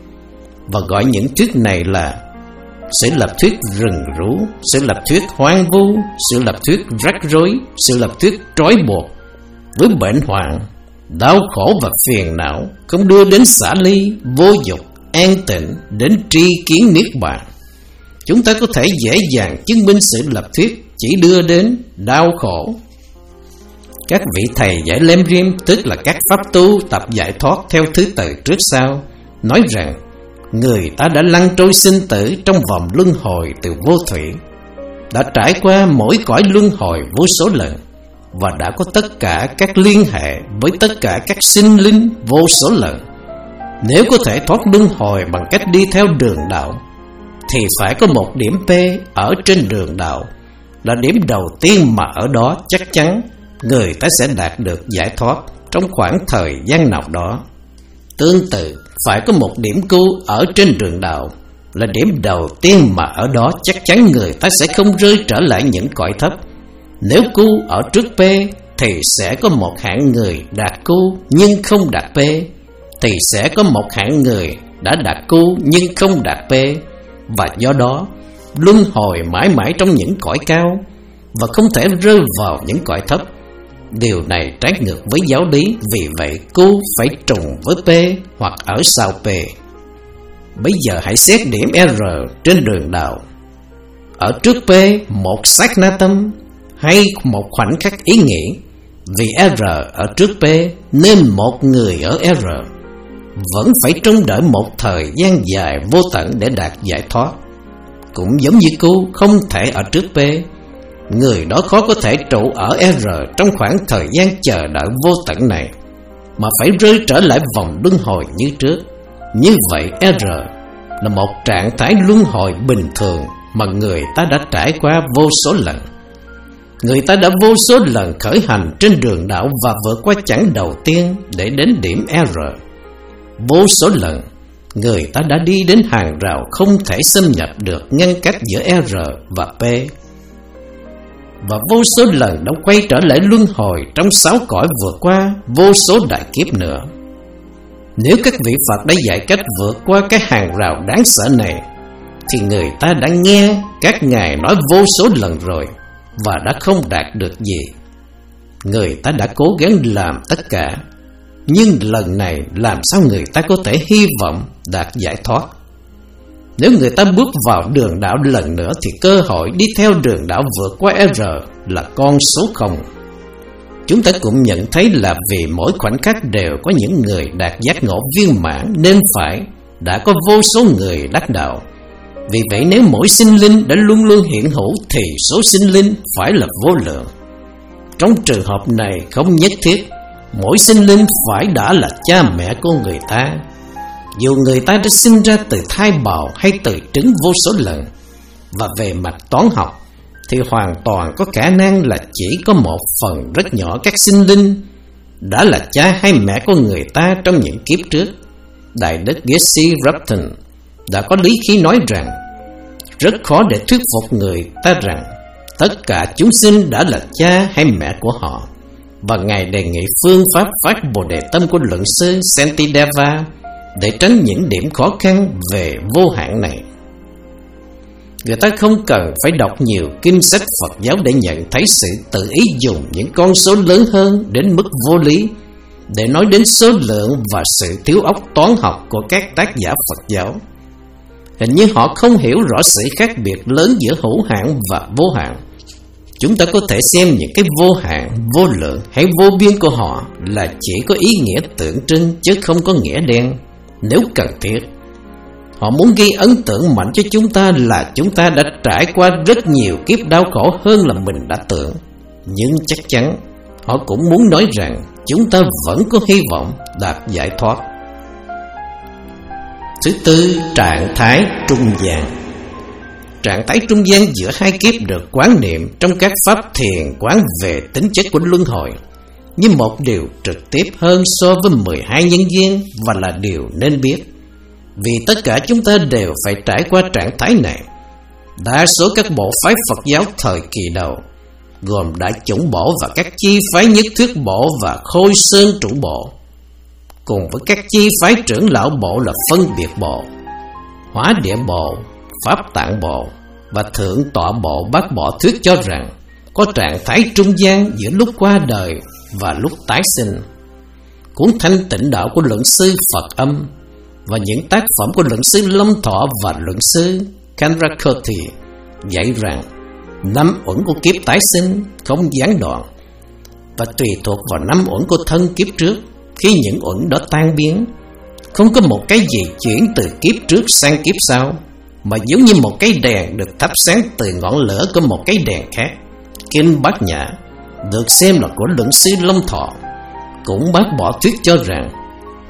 Speaker 1: Và gọi những thuyết này là sự lập thuyết rừng rú, sự lập thuyết hoang vu, sự lập thuyết rắc rối, sự lập thuyết trói buộc với bệnh hoạn, đau khổ và phiền não, không đưa đến xả ly, vô dục, an tịnh, đến tri kiến niết bàn. Chúng ta có thể dễ dàng chứng minh sự lập thuyết chỉ đưa đến đau khổ. Các vị thầy giải lem rim, tức là các pháp tu tập giải thoát theo thứ tự trước sau, nói rằng người ta đã lăn trôi sinh tử trong vòng luân hồi từ vô thủy, đã trải qua mỗi cõi luân hồi vô số lần, và đã có tất cả các liên hệ với tất cả các sinh linh vô số lần. Nếu có thể thoát luân hồi bằng cách đi theo đường đạo, thì phải có một điểm P ở trên đường đạo, là điểm đầu tiên mà ở đó chắc chắn người ta sẽ đạt được giải thoát trong khoảng thời gian nào đó. Tương tự, phải có một điểm Q ở trên đường đạo, là điểm đầu tiên mà ở đó chắc chắn người ta sẽ không rơi trở lại những cõi thấp. Nếu Q ở trước P, thì sẽ có một hạng người đạt Q nhưng không đạt P, thì sẽ có một hạng người đã đạt Q nhưng không đạt P, và do đó luân hồi mãi mãi trong những cõi cao và không thể rơi vào những cõi thấp. Điều này trái ngược với giáo lý, vì vậy Q phải trùng với P hoặc ở sau P. Bây giờ hãy xét điểm R trên đường đạo. Ở trước P một sát na tâm hay một khoảnh khắc ý nghĩ, vì R ở trước P nên một người ở R vẫn phải trông đợi một thời gian dài vô tận để đạt giải thoát. Cũng giống như Q không thể ở trước P, người đó khó có thể trụ ở R trong khoảng thời gian chờ đợi vô tận này, mà phải rơi trở lại vòng luân hồi như trước. Như vậy R là một trạng thái luân hồi bình thường mà người ta đã trải qua vô số lần. Người ta đã vô số lần khởi hành trên đường đạo và vượt qua chặng đầu tiên để đến điểm R. Vô số lần người ta đã đi đến hàng rào không thể xâm nhập được ngăn cách giữa R và P, và vô số lần đã quay trở lại luân hồi trong sáu cõi vượt qua vô số đại kiếp nữa. Nếu các vị Phật đã dạy cách vượt qua cái hàng rào đáng sợ này, thì người ta đã nghe các ngài nói vô số lần rồi và đã không đạt được gì. Người ta đã cố gắng làm tất cả, nhưng lần này làm sao người ta có thể hy vọng đạt giải thoát? Nếu người ta bước vào đường đạo lần nữa, thì cơ hội đi theo đường đạo vượt qua R là con số không. Chúng ta cũng nhận thấy là vì mỗi khoảnh khắc đều có những người đạt giác ngộ viên mãn, nên phải đã có vô số người đắc đạo. Vì vậy nếu mỗi sinh linh đã luôn luôn hiện hữu, thì số sinh linh phải là vô lượng. Trong trường hợp này không nhất thiết mỗi sinh linh phải đã là cha mẹ của người ta. Dù người ta đã sinh ra từ thai bào hay từ trứng vô số lần. Và về mặt toán học thì hoàn toàn có khả năng là chỉ có một phần rất nhỏ các sinh linh đã là cha hay mẹ của người ta trong những kiếp trước. Đại đức Geshe Rapton đã có lý khi nói rằng rất khó để thuyết phục người ta rằng tất cả chúng sinh đã là cha hay mẹ của họ. Và Ngài đề nghị phương pháp phát Bồ Đề Tâm của luận sư Santideva để tránh những điểm khó khăn về vô hạn này. Người ta không cần phải đọc nhiều kinh sách Phật giáo để nhận thấy sự tự ý dùng những con số lớn hơn đến mức vô lý để nói đến số lượng và sự thiếu óc toán học của các tác giả Phật giáo. Hình như họ không hiểu rõ sự khác biệt lớn giữa hữu hạn và vô hạn. Chúng ta có thể xem những cái vô hạn, vô lượng hay vô biên của họ là chỉ có ý nghĩa tượng trưng chứ không có nghĩa đen. Nếu cần thiết, họ muốn ghi ấn tượng mạnh cho chúng ta là chúng ta đã trải qua rất nhiều kiếp đau khổ hơn là mình đã tưởng. Nhưng chắc chắn họ cũng muốn nói rằng chúng ta vẫn có hy vọng đạt giải thoát. Thứ tư, trạng thái trung gian. Trạng thái trung gian giữa hai kiếp được quán niệm trong các pháp thiền quán về tính chất của luân hồi như một điều trực tiếp hơn so với mười hai nhân duyên, và là điều nên biết. Vì tất cả chúng ta đều phải trải qua trạng thái này. Đa số các bộ phái Phật giáo thời kỳ đầu, gồm Đại Chủng Bộ và các chi phái Nhất Thuyết Bộ và Khôi Sơn Trụ Bộ, cùng với các chi phái Trưởng Lão Bộ là Phân Biệt Bộ, Hóa Địa Bộ, Pháp Tạng Bộ và Thượng Tọa Bộ bác bỏ thuyết cho rằng có trạng thái trung gian giữa lúc qua đời và lúc tái sinh. Cuốn Thanh Tịnh Đạo của luận sư Phật Âm và những tác phẩm của luận sư Lâm Thọ và luận sư Kanrakoti dạy rằng năm uẩn của kiếp tái sinh không gián đoạn và tùy thuộc vào năm uẩn của thân kiếp trước. Khi những uẩn đó tan biến, không có một cái gì chuyển từ kiếp trước sang kiếp sau, mà giống như một cái đèn được thắp sáng từ ngọn lửa của một cái đèn khác. Kinh Bát Nhã được xem là của luận sư Long Thọ cũng bác bỏ thuyết cho rằng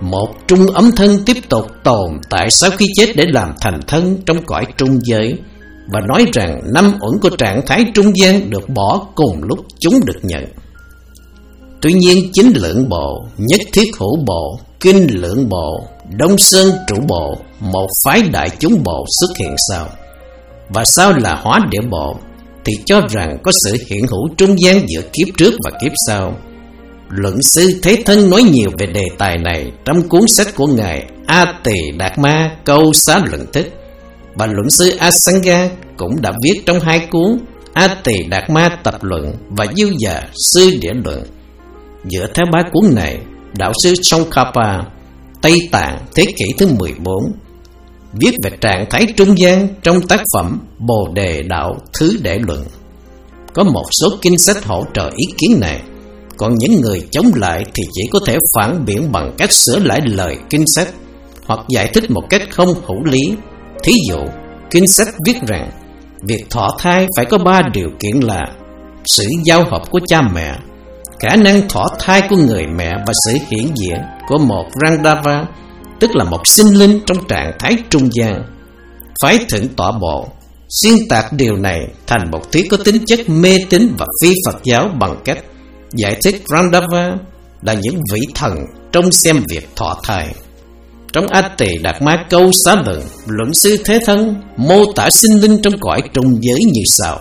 Speaker 1: một trung ấm thân tiếp tục tồn tại sau khi chết để làm thành thân trong cõi trung giới, và nói rằng năm uẩn của trạng thái trung gian được bỏ cùng lúc chúng được nhận. Tuy nhiên chính lượng bộ, nhất thiết hữu bộ, kinh lượng bộ, đông sơn trụ bộ, một phái đại chúng bộ xuất hiện sau, và sau là hóa địa bộ, thì cho rằng có sự hiện hữu trung gian giữa kiếp trước và kiếp sau. Luận sư Thế Thân nói nhiều về đề tài này trong cuốn sách của ngài A Tỳ Đạt Ma Câu Xá Luận Thích, và luận sư Asanga cũng đã viết trong hai cuốn A Tỳ Đạt Ma Tập Luận và Dư Già Sư Địa Luận. Dựa theo ba cuốn này, đạo sư Tsongkhapa, Tây Tạng thế kỷ thứ mười bốn, viết về trạng thái trung gian trong tác phẩm Bồ Đề Đạo Thứ Đệ Luận. Có một số kinh sách hỗ trợ ý kiến này, còn những người chống lại thì chỉ có thể phản biện bằng cách sửa lại lời kinh sách hoặc giải thích một cách không hữu lý. Thí dụ, kinh sách viết rằng việc thọ thai phải có ba điều kiện là sự giao hợp của cha mẹ, khả năng thọ thai của người mẹ và sự hiển diện của một Randava, tức là một sinh linh trong trạng thái trung gian. Phái Thượng Tọa Bộ xuyên tạc điều này thành một thuyết có tính chất mê tín và phi Phật giáo bằng cách giải thích Randava là những vị thần trong xem việc thọ thai. Trong A Tỳ Đạt Ma Câu Xá Luận, luận sư Thế Thân mô tả sinh linh trong cõi trung giới như sau: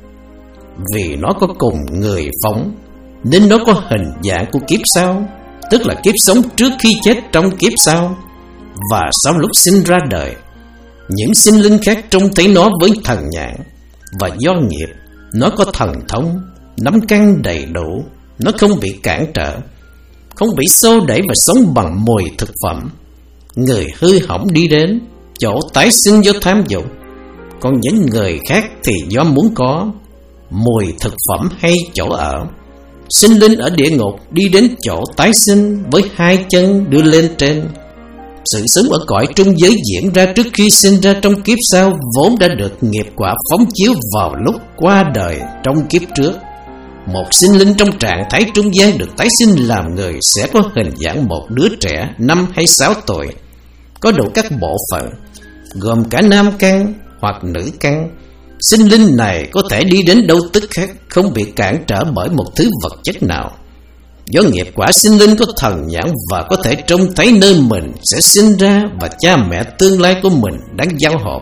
Speaker 1: vì nó có cùng người phóng nên nó có hình dạng của kiếp sau, tức là kiếp sống trước khi chết trong kiếp sau, và sau lúc sinh ra đời. Những sinh linh khác trông thấy nó với thần nhãn, và do nghiệp nó có thần thông, nắm căn đầy đủ, nó không bị cản trở, không bị xô đẩy và sống bằng mùi thực phẩm. Người hư hỏng đi đến chỗ tái sinh do tham dục, còn những người khác thì do muốn có mùi thực phẩm hay chỗ ở. Sinh linh ở địa ngục đi đến chỗ tái sinh với hai chân đưa lên trên. Sự sống ở cõi trung giới diễn ra trước khi sinh ra trong kiếp sau vốn đã được nghiệp quả phóng chiếu vào lúc qua đời trong kiếp trước. Một sinh linh trong trạng thái trung gian được tái sinh làm người sẽ có hình dạng một đứa trẻ năm hay sáu tuổi, có đủ các bộ phận, gồm cả nam căn hoặc nữ căn. Sinh linh này có thể đi đến đâu tức khác, không bị cản trở bởi một thứ vật chất nào. Do nghiệp quả, sinh linh có thần nhãn và có thể trông thấy nơi mình sẽ sinh ra và cha mẹ tương lai của mình đang giao hợp.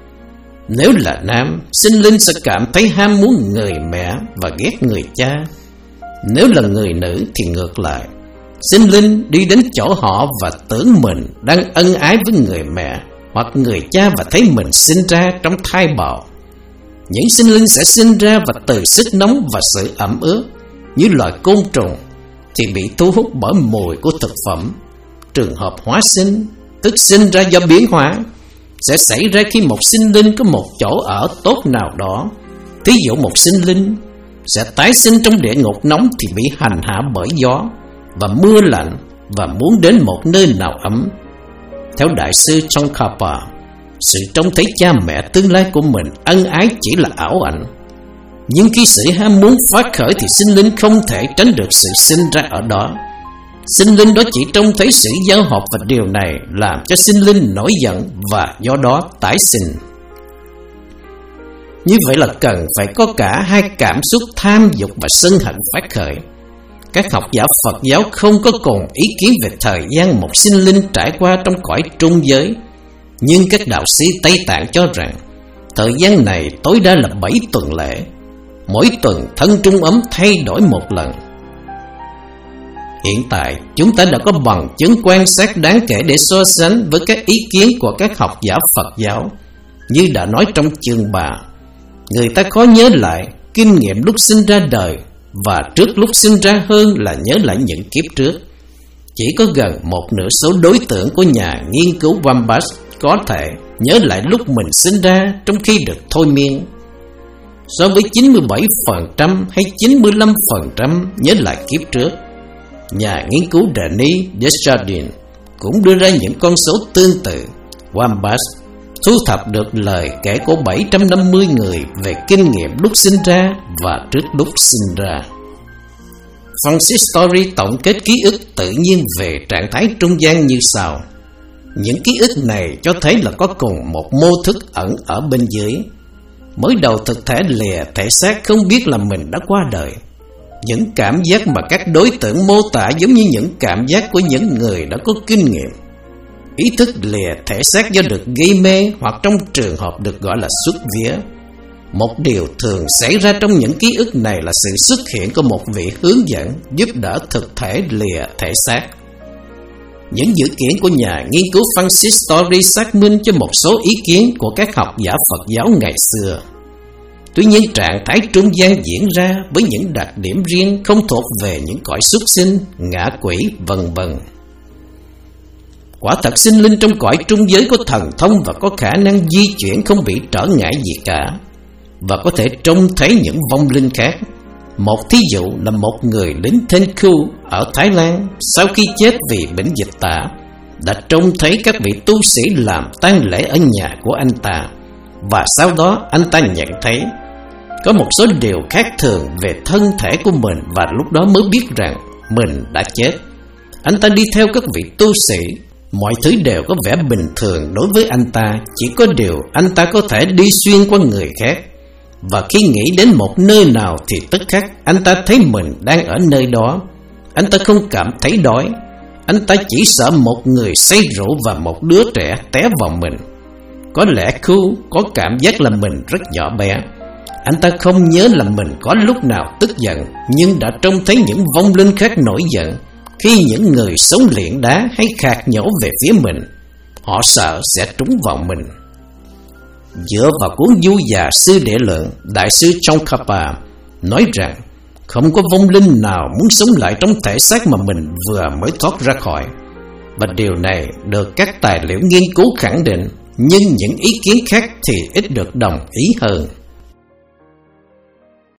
Speaker 1: Nếu là nam, sinh linh sẽ cảm thấy ham muốn người mẹ và ghét người cha. Nếu là người nữ thì ngược lại, sinh linh đi đến chỗ họ và tưởng mình đang ân ái với người mẹ hoặc người cha và thấy mình sinh ra trong thai bào. Những sinh linh sẽ sinh ra và từ sức nóng và sự ẩm ướt như loài côn trùng thì bị thu hút bởi mùi của thực phẩm. Trường hợp hóa sinh, tức sinh ra do biến hóa, sẽ xảy ra khi một sinh linh có một chỗ ở tốt nào đó. Thí dụ một sinh linh sẽ tái sinh trong địa ngục nóng thì bị hành hạ bởi gió và mưa lạnh và muốn đến một nơi nào ấm. Theo đại sư Tsongkhapa, sự trông thấy cha mẹ tương lai của mình ân ái chỉ là ảo ảnh. Nhưng khi sự ham muốn phát khởi thì sinh linh không thể tránh được sự sinh ra ở đó. Sinh linh đó chỉ trông thấy sự giao hợp, và điều này làm cho sinh linh nổi giận và do đó tái sinh. Như vậy là cần phải có cả hai cảm xúc tham dục và sân hận phát khởi. Các học giả Phật giáo không có cùng ý kiến về thời gian một sinh linh trải qua trong cõi trung giới, nhưng các đạo sĩ Tây Tạng cho rằng thời gian này tối đa là bảy tuần lễ. Mỗi tuần thân trung ấm thay đổi một lần. Hiện tại chúng ta đã có bằng chứng quan sát đáng kể để so sánh với các ý kiến của các học giả Phật giáo. Như đã nói trong chương ba, người ta khó nhớ lại kinh nghiệm lúc sinh ra đời, và trước lúc sinh ra hơn là nhớ lại những kiếp trước. Chỉ có gần một nửa số đối tượng của nhà nghiên cứu Wambach có thể nhớ lại lúc mình sinh ra trong khi được thôi miên. So với chín mươi bảy phần trăm hay chín mươi lăm phần trăm nhớ lại kiếp trước, nhà nghiên cứu Denis Desjardins cũng đưa ra những con số tương tự. Wambach thu thập được lời kể của bảy trăm năm mươi người về kinh nghiệm lúc sinh ra và trước lúc sinh ra. Francis Story tổng kết ký ức tự nhiên về trạng thái trung gian như sau. Những ký ức này cho thấy là có cùng một mô thức ẩn ở bên dưới. Mới đầu thực thể lìa thể xác không biết là mình đã qua đời. Những cảm giác mà các đối tượng mô tả giống như những cảm giác của những người đã có kinh nghiệm. Ý thức lìa thể xác do được gây mê, hoặc trong trường hợp được gọi là xuất vía. Một điều thường xảy ra trong những ký ức này là sự xuất hiện của một vị hướng dẫn giúp đỡ thực thể lìa thể xác. Những dữ kiện của nhà nghiên cứu Francis Story xác minh cho một số ý kiến của các học giả Phật giáo ngày xưa. Tuy nhiên trạng thái trung gian diễn ra với những đặc điểm riêng không thuộc về những cõi súc sinh, ngạ quỷ, vân vân. Quả thật sinh linh trong cõi trung giới có thần thông và có khả năng di chuyển không bị trở ngại gì cả, và có thể trông thấy những vong linh khác. Một thí dụ là một người lính Thenku ở Thái Lan sau khi chết vì bệnh dịch tả đã trông thấy các vị tu sĩ làm tang lễ ở nhà của anh ta, và sau đó anh ta nhận thấy có một số điều khác thường về thân thể của mình, và lúc đó mới biết rằng mình đã chết. Anh ta đi theo các vị tu sĩ, mọi thứ đều có vẻ bình thường đối với anh ta, chỉ có điều anh ta có thể đi xuyên qua người khác. Và khi nghĩ đến một nơi nào thì tức khắc anh ta thấy mình đang ở nơi đó. Anh ta không cảm thấy đói, anh ta chỉ sợ một người say rượu và một đứa trẻ té vào mình. Có lẽ Khu có cảm giác là mình rất nhỏ bé. Anh ta không nhớ là mình có lúc nào tức giận, nhưng đã trông thấy những vong linh khác nổi giận khi những người sống liệng đá hay khạc nhổ về phía mình. Họ sợ sẽ trúng vào mình. Dựa vào cuốn Du Già Sư Địa Lượng, Đại sư Tsongkhapa nói rằng không có vong linh nào muốn sống lại trong thể xác mà mình vừa mới thoát ra khỏi. Và điều này được các tài liệu nghiên cứu khẳng định, nhưng những ý kiến khác thì ít được đồng ý hơn.